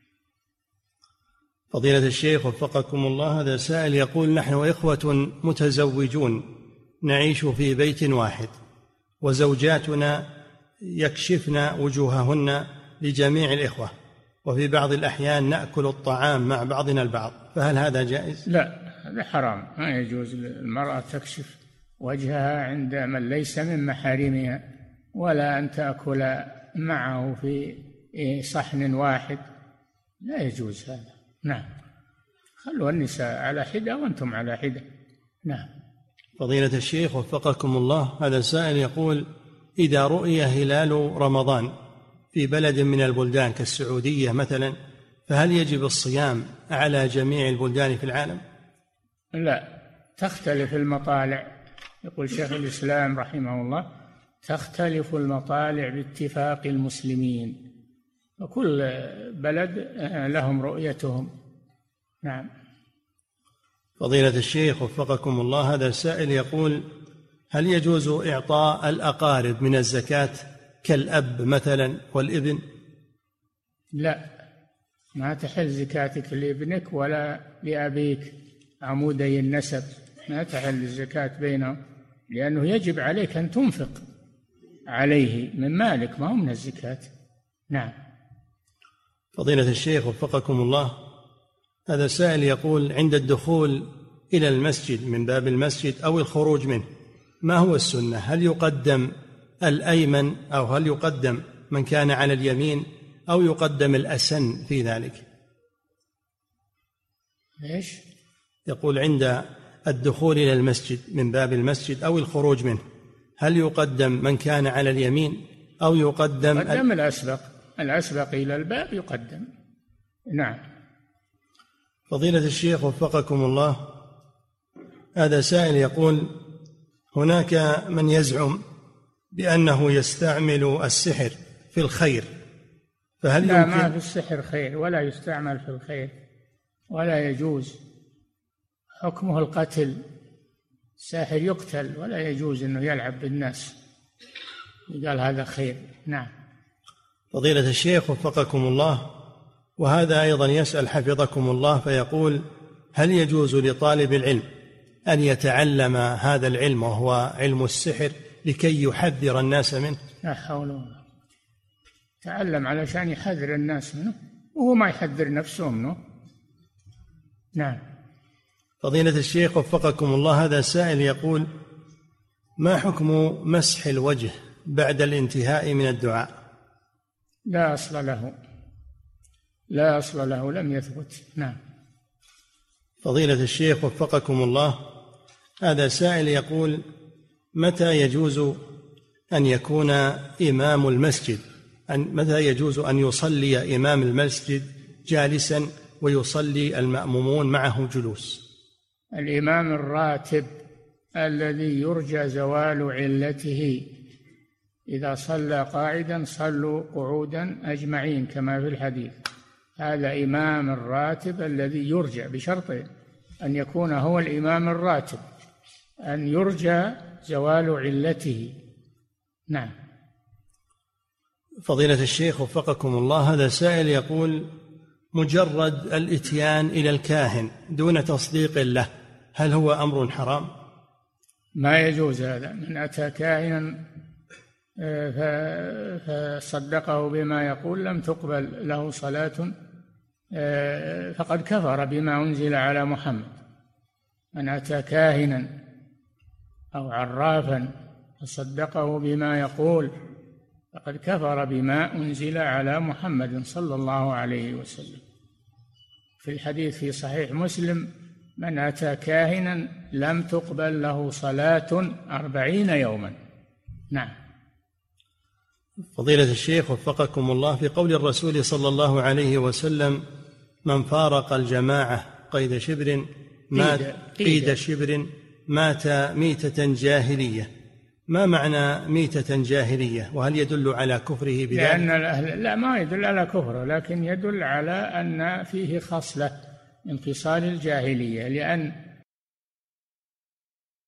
فضيلة الشيخ وفقكم الله، هذا سائل يقول: نحن إخوة متزوجون نعيش في بيت واحد، وزوجاتنا يكشفن وجوههن لجميع الإخوة، وفي بعض الأحيان نأكل الطعام مع بعضنا البعض، فهل هذا جائز؟ لا، هذا حرام، ما يجوز للمرأة تكشف وجهها عند من ليس من محارمها، ولا أن تأكل معه في صحن واحد، لا يجوز هذا. نعم. خلوا النساء على حدة وأنتم على حدة. نعم. فضيلة الشيخ وفقكم الله، هذا سائل يقول: إذا رؤي هلال رمضان في بلد من البلدان كالسعودية مثلا، فهل يجب الصيام على جميع البلدان في العالم؟ لا، تختلف المطالع. يقول شيخ الإسلام رحمه الله: تختلف المطالع باتفاق المسلمين، وكل بلد لهم رؤيتهم. نعم. فضيلة الشيخ وفقكم الله، هذا السائل يقول: هل يجوز إعطاء الأقارب من الزكاة كالأب مثلا والابن؟ لا، ما تحل زكاتك لابنك ولا لأبيك عمودي النسب، ما تحل الزكاة بينهم، لأنه يجب عليك أن تنفق عليه من مالك، ما هو من الزكاة. نعم. فضيلة الشيخ وفقكم الله، هذا سائل يقول: عند الدخول إلى المسجد من باب المسجد أو الخروج منه، ما هو السنة؟ هل يقدم الأيمن أو هل يقدم من كان على اليمين أو يقدم الأسن في ذلك؟ إيش؟ يقول: عند الدخول إلى المسجد من باب المسجد أو الخروج منه، هل يقدم من كان على اليمين أو يقدم الأسبق إلى الباب يقدم. نعم. فضيلة الشيخ وفقكم الله، هذا سائل يقول: هناك من يزعم بأنه يستعمل السحر في الخير، فهل لا، يمكن؟ ما في السحر خير ولا يستعمل في الخير، ولا يجوز، حكمه القتل. الساحر يقتل، ولا يجوز أنه يلعب بالناس، قال هذا خير. نعم. فضيلة الشيخ وفقكم الله، وهذا أيضا يسأل حفظكم الله فيقول: هل يجوز لطالب العلم أن يتعلم هذا العلم وهو علم السحر لكي يحذر الناس منه؟ لا حول ولا قوة. تعلم علشان يحذر الناس منه، وهو ما يحذر نفسه منه. نعم. فضيلة الشيخ وفقكم الله، هذا سائل يقول: ما حكم مسح الوجه بعد الانتهاء من الدعاء؟ لا أصل له، لا أصل له، لم يثبت. نعم. فضيلة الشيخ وفقكم الله، هذا سائل يقول: متى يجوز أن يكون إمام المسجد، متى يجوز أن يصلي إمام المسجد جالسا ويصلي المأمومون معه جلوس؟ الإمام الراتب الذي يرجى زوال علته، إذا صلى قاعدا صلوا قعودا أجمعين كما في الحديث. هذا إمام الراتب الذي يرجى، بشرط أن يكون هو الإمام الراتب، أن يرجى زوال علته. نعم. فضيلة الشيخ وفقكم الله، هذا سائل يقول: مجرد الإتيان إلى الكاهن دون تصديق له، هل هو أمر حرام؟ ما يجوز هذا. من أتى كاهنا فصدقه بما يقول لم تقبل له صلاة، فقد كفر بما أنزل على محمد. من أتى كاهنا أو عرافا فصدقه بما يقول فقد كفر بما أنزل على محمد صلى الله عليه وسلم. في الحديث في صحيح مسلم: من أتى كاهنا لم تقبل له صلاة 40 يوما. نعم. فضيلة الشيخ وفقكم الله، في قول الرسول صلى الله عليه وسلم: من فارق الجماعة قيد شبر مات قيد شبر مات ميتة جاهلية، ما معنى ميتة جاهلية؟ وهل يدل على كفره بذلك؟ لأن لا، ما يدل على كفره، لكن يدل على أن فيه خصلة من خصال الجاهلية، لأن